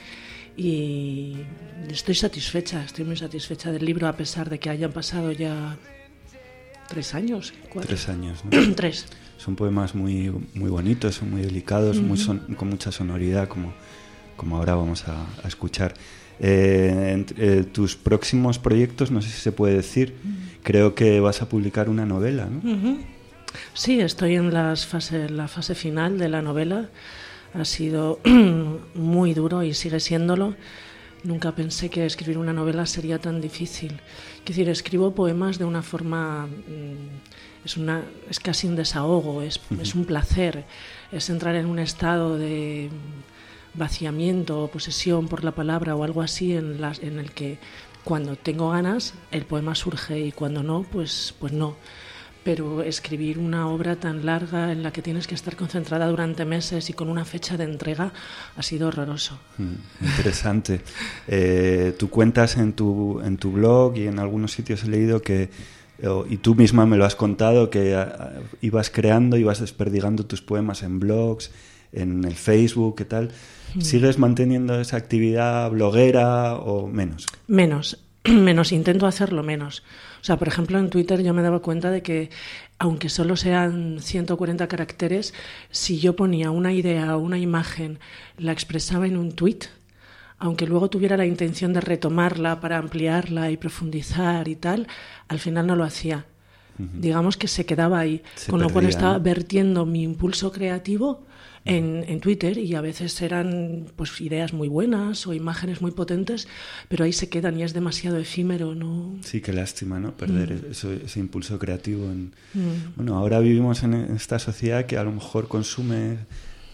Speaker 8: Y estoy satisfecha, estoy muy satisfecha del libro, a pesar de que hayan pasado ya tres años. Cuatro.
Speaker 3: Tres años, ¿no?
Speaker 8: Tres.
Speaker 3: Son poemas muy, muy bonitos, son muy delicados, muy son- con mucha sonoridad, como, como ahora vamos a, a escuchar. Eh, ent- eh, tus próximos proyectos, no sé si se puede decir, creo que vas a publicar una novela, ¿no?
Speaker 8: Ujú. Sí, estoy en las fase, la fase final de la novela. Ha sido muy duro y sigue siéndolo. Nunca pensé que escribir una novela sería tan difícil. Es decir, escribo poemas de una forma... mm, Es, una, es casi un desahogo, es, es un placer. Es entrar en un estado de vaciamiento o posesión por la palabra o algo así en, las, en el que cuando tengo ganas el poema surge y cuando no, pues, pues no. Pero escribir una obra tan larga en la que tienes que estar concentrada durante meses y con una fecha de entrega ha sido horroroso.
Speaker 3: Mm, interesante. Eh, tú cuentas en tu, en tu blog y en algunos sitios he leído que, o- y tú misma me lo has contado, que a- a- ibas creando, ibas desperdigando tus poemas en blogs, en el Facebook, ¿qué tal? ¿Sigues manteniendo esa actividad bloguera o menos?
Speaker 8: Menos, menos, intento hacerlo menos. O sea, por ejemplo, en Twitter yo me daba cuenta de que, aunque solo sean ciento cuarenta caracteres, si yo ponía una idea o una imagen, la expresaba en un tweet, aunque luego tuviera la intención de retomarla para ampliarla y profundizar y tal, al final no lo hacía. Uh-huh. Digamos que se quedaba ahí,
Speaker 3: se
Speaker 8: con lo cual
Speaker 3: perdía,
Speaker 8: estaba
Speaker 3: ¿no?
Speaker 8: vertiendo mi impulso creativo en, en Twitter, y a veces eran pues ideas muy buenas o imágenes muy potentes, pero ahí se quedan y es demasiado efímero, ¿no?
Speaker 3: Sí, qué lástima, ¿no? Perder mm. eso, ese impulso creativo. En...
Speaker 8: Mm.
Speaker 3: Bueno, ahora vivimos en esta sociedad que a lo mejor consume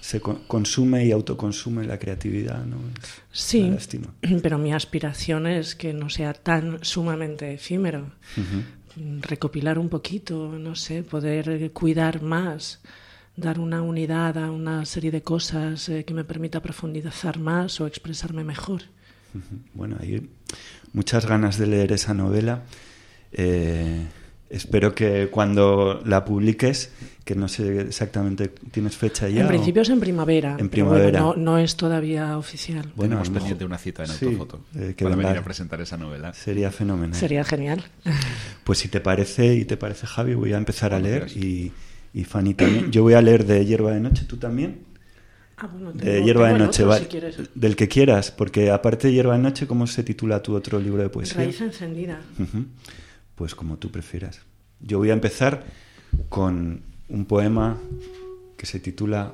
Speaker 3: se co- consume y autoconsume la creatividad, ¿no? Es
Speaker 8: Sí,
Speaker 3: una lástima.
Speaker 8: pero mi aspiración es que no sea tan sumamente efímero.
Speaker 3: Ujú.
Speaker 8: Recopilar un poquito, no sé, poder cuidar más, dar una unidad a una serie de cosas eh, que me permita profundizar más o expresarme mejor.
Speaker 3: Ujú. Bueno, hay muchas ganas de leer esa novela. Eh, espero que cuando la publiques, que no sé exactamente, ¿tienes fecha ya?
Speaker 8: En
Speaker 3: o?
Speaker 8: principio es en primavera.
Speaker 3: En
Speaker 8: pero
Speaker 3: primavera.
Speaker 8: bueno, no, no es todavía oficial.
Speaker 3: Bueno,
Speaker 1: Tenemos
Speaker 3: a lo
Speaker 1: pendiente
Speaker 3: mejor-
Speaker 1: una cita en
Speaker 3: sí,
Speaker 1: Autofoto
Speaker 3: eh, que
Speaker 1: para
Speaker 3: venga-
Speaker 1: venir a presentar esa novela.
Speaker 3: Sería fenomenal.
Speaker 8: Sería genial.
Speaker 3: Pues si te parece y te parece, Javi, voy a empezar a
Speaker 1: Cuando
Speaker 3: leer
Speaker 1: quieras.
Speaker 3: y, y Fanny también. Yo voy a leer de Hierba de Noche, ¿tú también?
Speaker 8: Ah, bueno,
Speaker 3: De
Speaker 8: tengo-
Speaker 3: Hierba de
Speaker 8: tengo el
Speaker 3: Noche,
Speaker 8: otro,
Speaker 3: vale.
Speaker 8: si quieres.
Speaker 3: Del que quieras, porque aparte de Hierba de Noche, ¿cómo se titula tu otro libro de poesía?
Speaker 8: Raíz encendida.
Speaker 3: Ujú. Pues como tú prefieras. Yo voy a empezar con un poema que se titula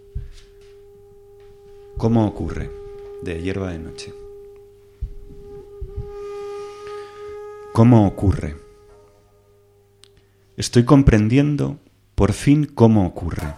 Speaker 3: ¿Cómo ocurre? De Hierba de Noche. ¿Cómo ocurre? Estoy comprendiendo por fin cómo ocurre.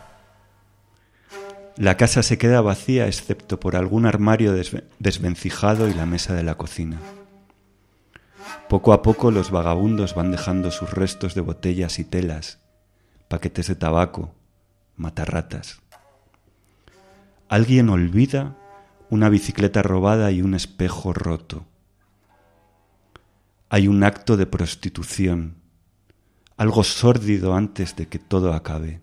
Speaker 3: La casa se queda vacía excepto por algún armario desve- desvencijado y la mesa de la cocina. Poco a poco los vagabundos van dejando sus restos de botellas y telas, paquetes de tabaco, matarratas. Alguien olvida una bicicleta robada y un espejo roto. Hay un acto de prostitución, algo sórdido antes de que todo acabe.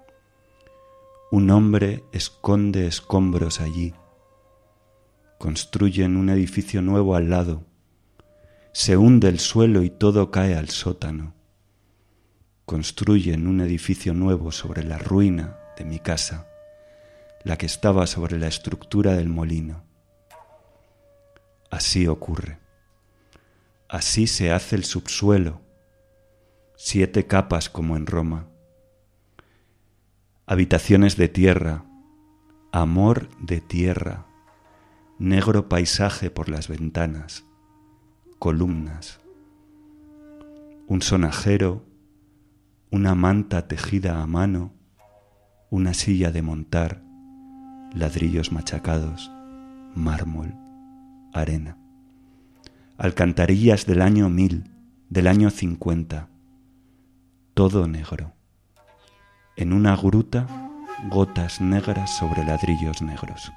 Speaker 3: Un hombre esconde escombros allí. Construyen un edificio nuevo al lado. Se hunde el suelo y todo cae al sótano. Construyen un edificio nuevo sobre la ruina de mi casa, la que estaba sobre la estructura del molino. Así ocurre. Así se hace el subsuelo, siete capas como en Roma. Habitaciones de tierra, amor de tierra, negro paisaje por las ventanas, columnas, un sonajero, una manta tejida a mano, una silla de montar, ladrillos machacados, mármol, arena. Alcantarillas del año mil, del año cincuenta, todo negro. En una gruta, gotas negras sobre ladrillos negros.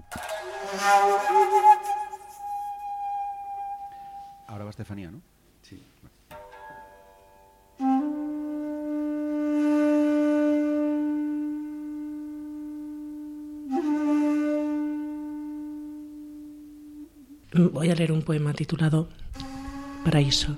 Speaker 1: Ahora va Estefanía, ¿no?
Speaker 3: Sí.
Speaker 8: Voy a leer un poema titulado Paraíso.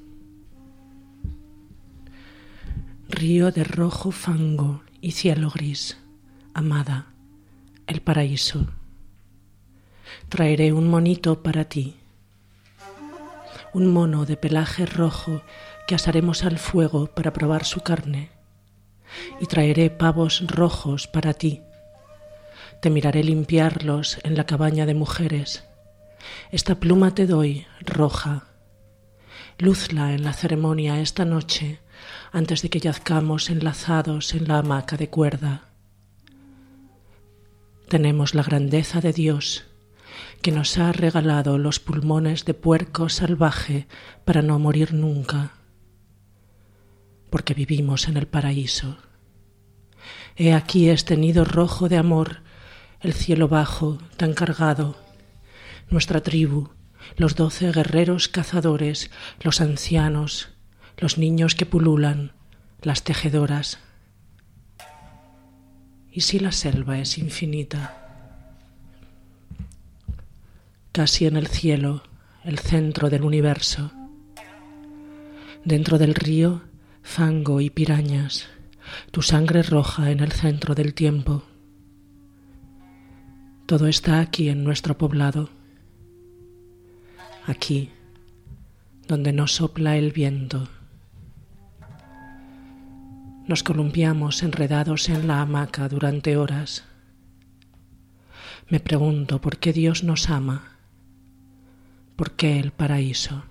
Speaker 8: Río de rojo fango y cielo gris, amada, el paraíso. Traeré un monito para ti, un mono de pelaje rojo que asaremos al fuego para probar su carne. Y traeré pavos rojos para ti. Te miraré limpiarlos en la cabaña de mujeres. Esta pluma te doy, roja. Lúzla en la ceremonia esta noche, antes de que yazcamos enlazados en la hamaca de cuerda. Tenemos la grandeza de Dios, que nos ha regalado los pulmones de puerco salvaje para no morir nunca, porque vivimos en el paraíso. He aquí este nido rojo de amor, el cielo bajo, tan cargado, nuestra tribu, los doce guerreros cazadores, los ancianos, los niños que pululan, las tejedoras. ¿Y si la selva es infinita? Casi en el cielo, el centro del universo. Dentro del río, fango y pirañas, tu sangre roja en el centro del tiempo. Todo está aquí en nuestro poblado. Aquí, donde no sopla el viento. Nos columpiamos enredados en la hamaca durante horas. Me pregunto por qué Dios nos ama, por qué el paraíso.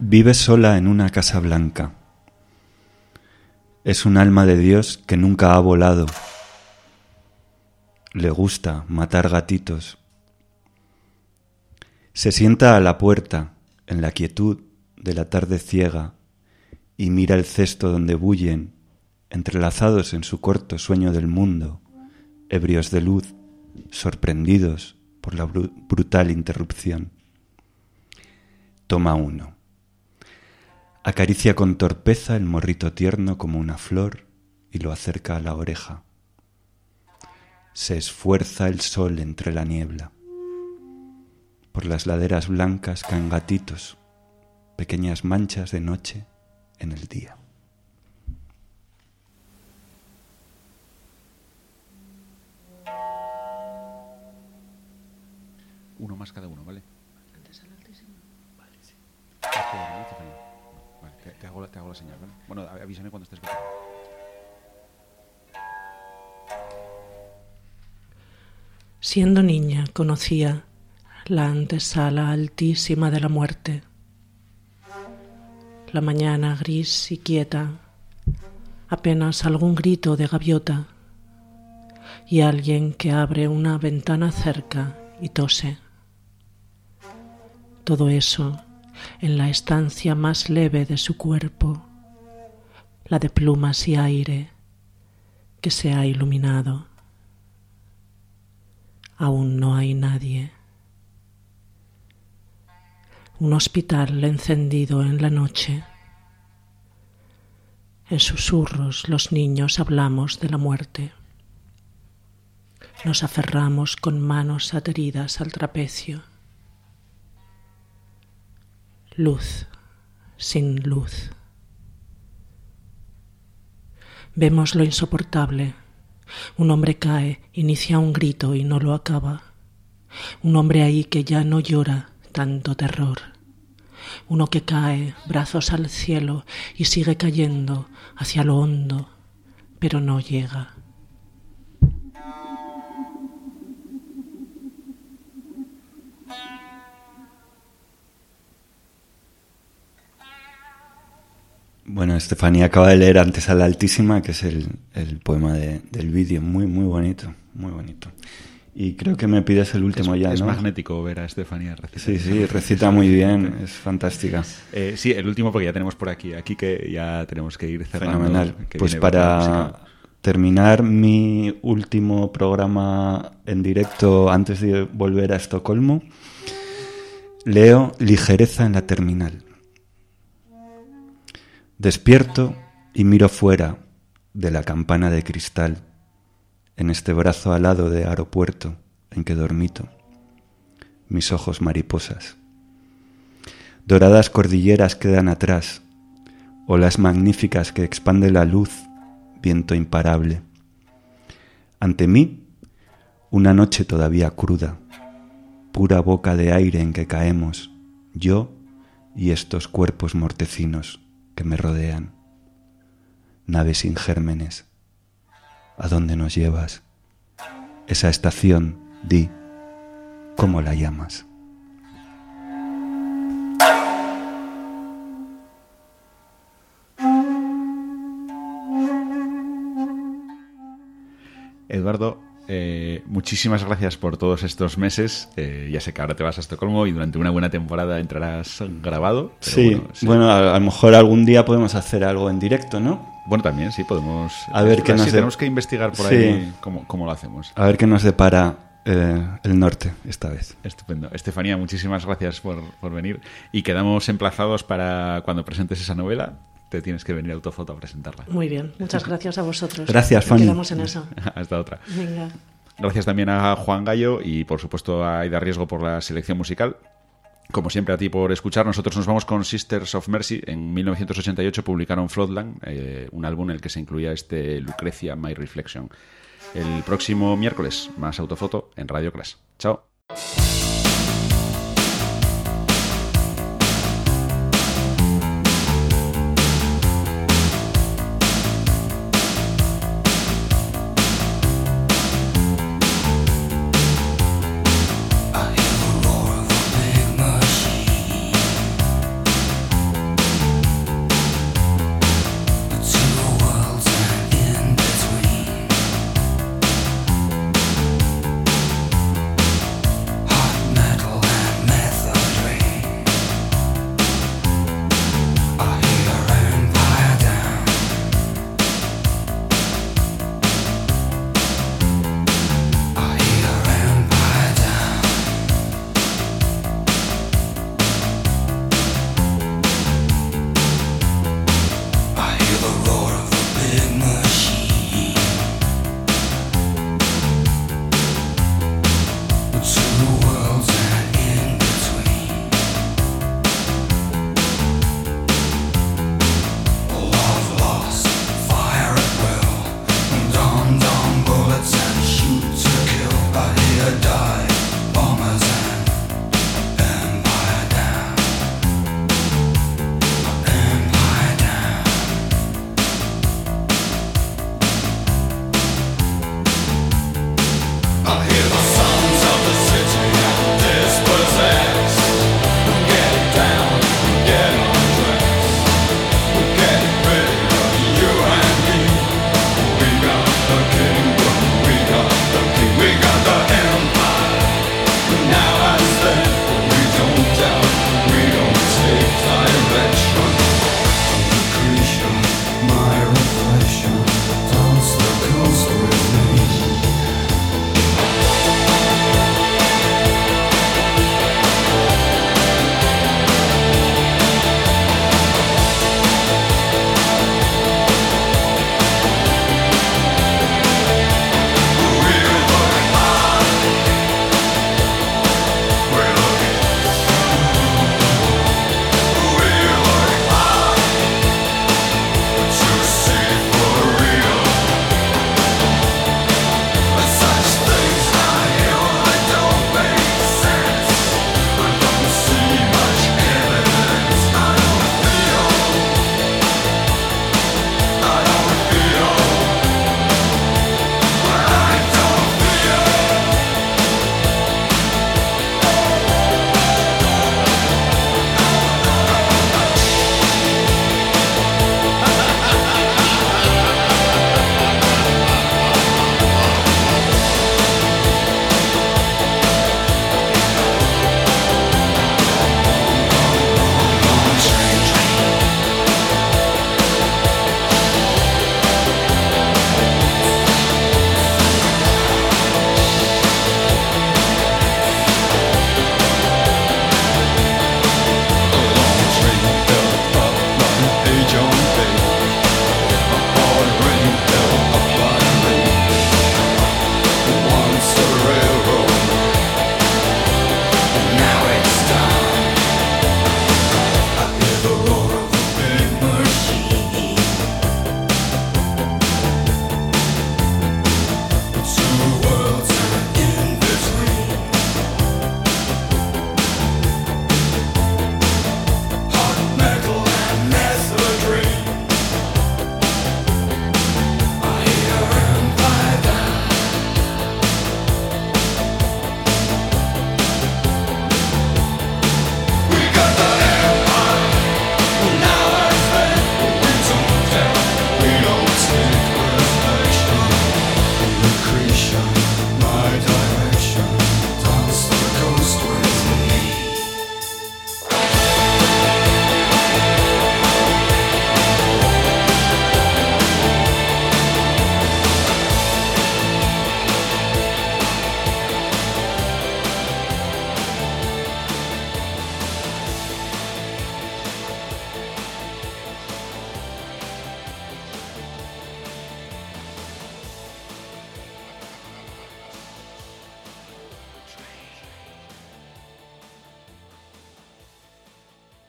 Speaker 3: Vive sola en una casa blanca. Es un alma de Dios que nunca ha volado. Le gusta matar gatitos. Se sienta a la puerta en la quietud de la tarde ciega y mira el cesto donde bullen, entrelazados en su corto sueño del mundo, ebrios de luz, sorprendidos por la bru- brutal interrupción. Toma uno. Acaricia con torpeza el morrito tierno como una flor y lo acerca a la oreja. Se esfuerza el sol entre la niebla. Por las laderas blancas caen gatitos, pequeñas manchas de noche en el día.
Speaker 1: Uno más cada uno, ¿vale?
Speaker 8: Antes al Altísimo.
Speaker 1: Vale, sí. Vale, te, te, hago la, te hago la señal, ¿vale? Bueno, avísame cuando estés bien.
Speaker 8: Siendo niña conocía la antesala altísima de la muerte. La mañana gris y quieta, apenas algún grito de gaviota y alguien que abre una ventana cerca y tose. Todo eso en la estancia más leve de su cuerpo, la de plumas y aire que se ha iluminado. Aún no hay nadie. Un hospital encendido en la noche. En susurros los niños hablamos de la muerte. Nos aferramos con manos adheridas al trapecio. Luz sin luz. Vemos lo insoportable. Un hombre cae, inicia un grito y no lo acaba. Un hombre ahí que ya no llora tanto terror. Uno que cae, brazos al cielo, y sigue cayendo hacia lo hondo, pero no llega.
Speaker 3: Bueno, Estefanía acaba de leer Antes a la Altísima, que es el, el poema de, del vídeo. Muy, muy bonito, muy bonito. Y creo que me pides el último
Speaker 1: es,
Speaker 3: ya,
Speaker 1: es
Speaker 3: ¿no?
Speaker 1: Es magnético ver a Estefanía recitar.
Speaker 3: Sí, sí, recita muy bien, es fantástica.
Speaker 1: Eh, sí, el último porque ya tenemos por aquí, aquí que ya tenemos que ir cerrando.
Speaker 3: Fenomenal. Pues
Speaker 1: viene
Speaker 3: para terminar mi último programa en directo antes de volver a Estocolmo, leo Ligereza en la terminal. Despierto y miro fuera de la campana de cristal en este brazo alado de aeropuerto en que dormito. Mis ojos mariposas. Doradas cordilleras quedan atrás, olas magníficas que expande la luz, viento imparable. Ante mí, una noche todavía cruda, pura boca de aire en que caemos, yo y estos cuerpos mortecinos que me rodean. Nave sin gérmenes. ¿A dónde nos llevas? Esa estación, di, ¿cómo la llamas?
Speaker 1: Eduardo, eh, muchísimas gracias por todos estos meses. Eh, ya sé que ahora te vas a Estocolmo y durante una buena temporada entrarás grabado. Pero
Speaker 3: Sí,
Speaker 1: bueno, sí.
Speaker 3: bueno, a, a lo mejor algún día podemos hacer algo en directo, ¿no?
Speaker 1: Bueno, también sí, podemos...
Speaker 3: A ver qué
Speaker 1: sí,
Speaker 3: nos de-
Speaker 1: tenemos que investigar por
Speaker 3: Sí.
Speaker 1: ahí cómo, cómo lo hacemos.
Speaker 3: A ver qué nos depara eh, el norte esta vez.
Speaker 1: Estupendo. Estefanía, muchísimas gracias por, por venir y quedamos emplazados para cuando presentes esa novela. Te tienes que venir a Autofoto a presentarla.
Speaker 8: Muy bien, muchas gracias a vosotros.
Speaker 3: Gracias, Fanny.
Speaker 8: Quedamos en eso.
Speaker 1: Hasta otra.
Speaker 8: Venga.
Speaker 1: Gracias también a Juan Gallo y por supuesto a Aida Riesgo por la selección musical. Como siempre a ti por escuchar. Nosotros nos vamos con Sisters of Mercy. En mil novecientos ochenta y ocho publicaron Floodland, eh, un álbum en el que se incluía este Lucrecia My Reflection. El próximo miércoles más Autofoto en Radio Crash. Chao.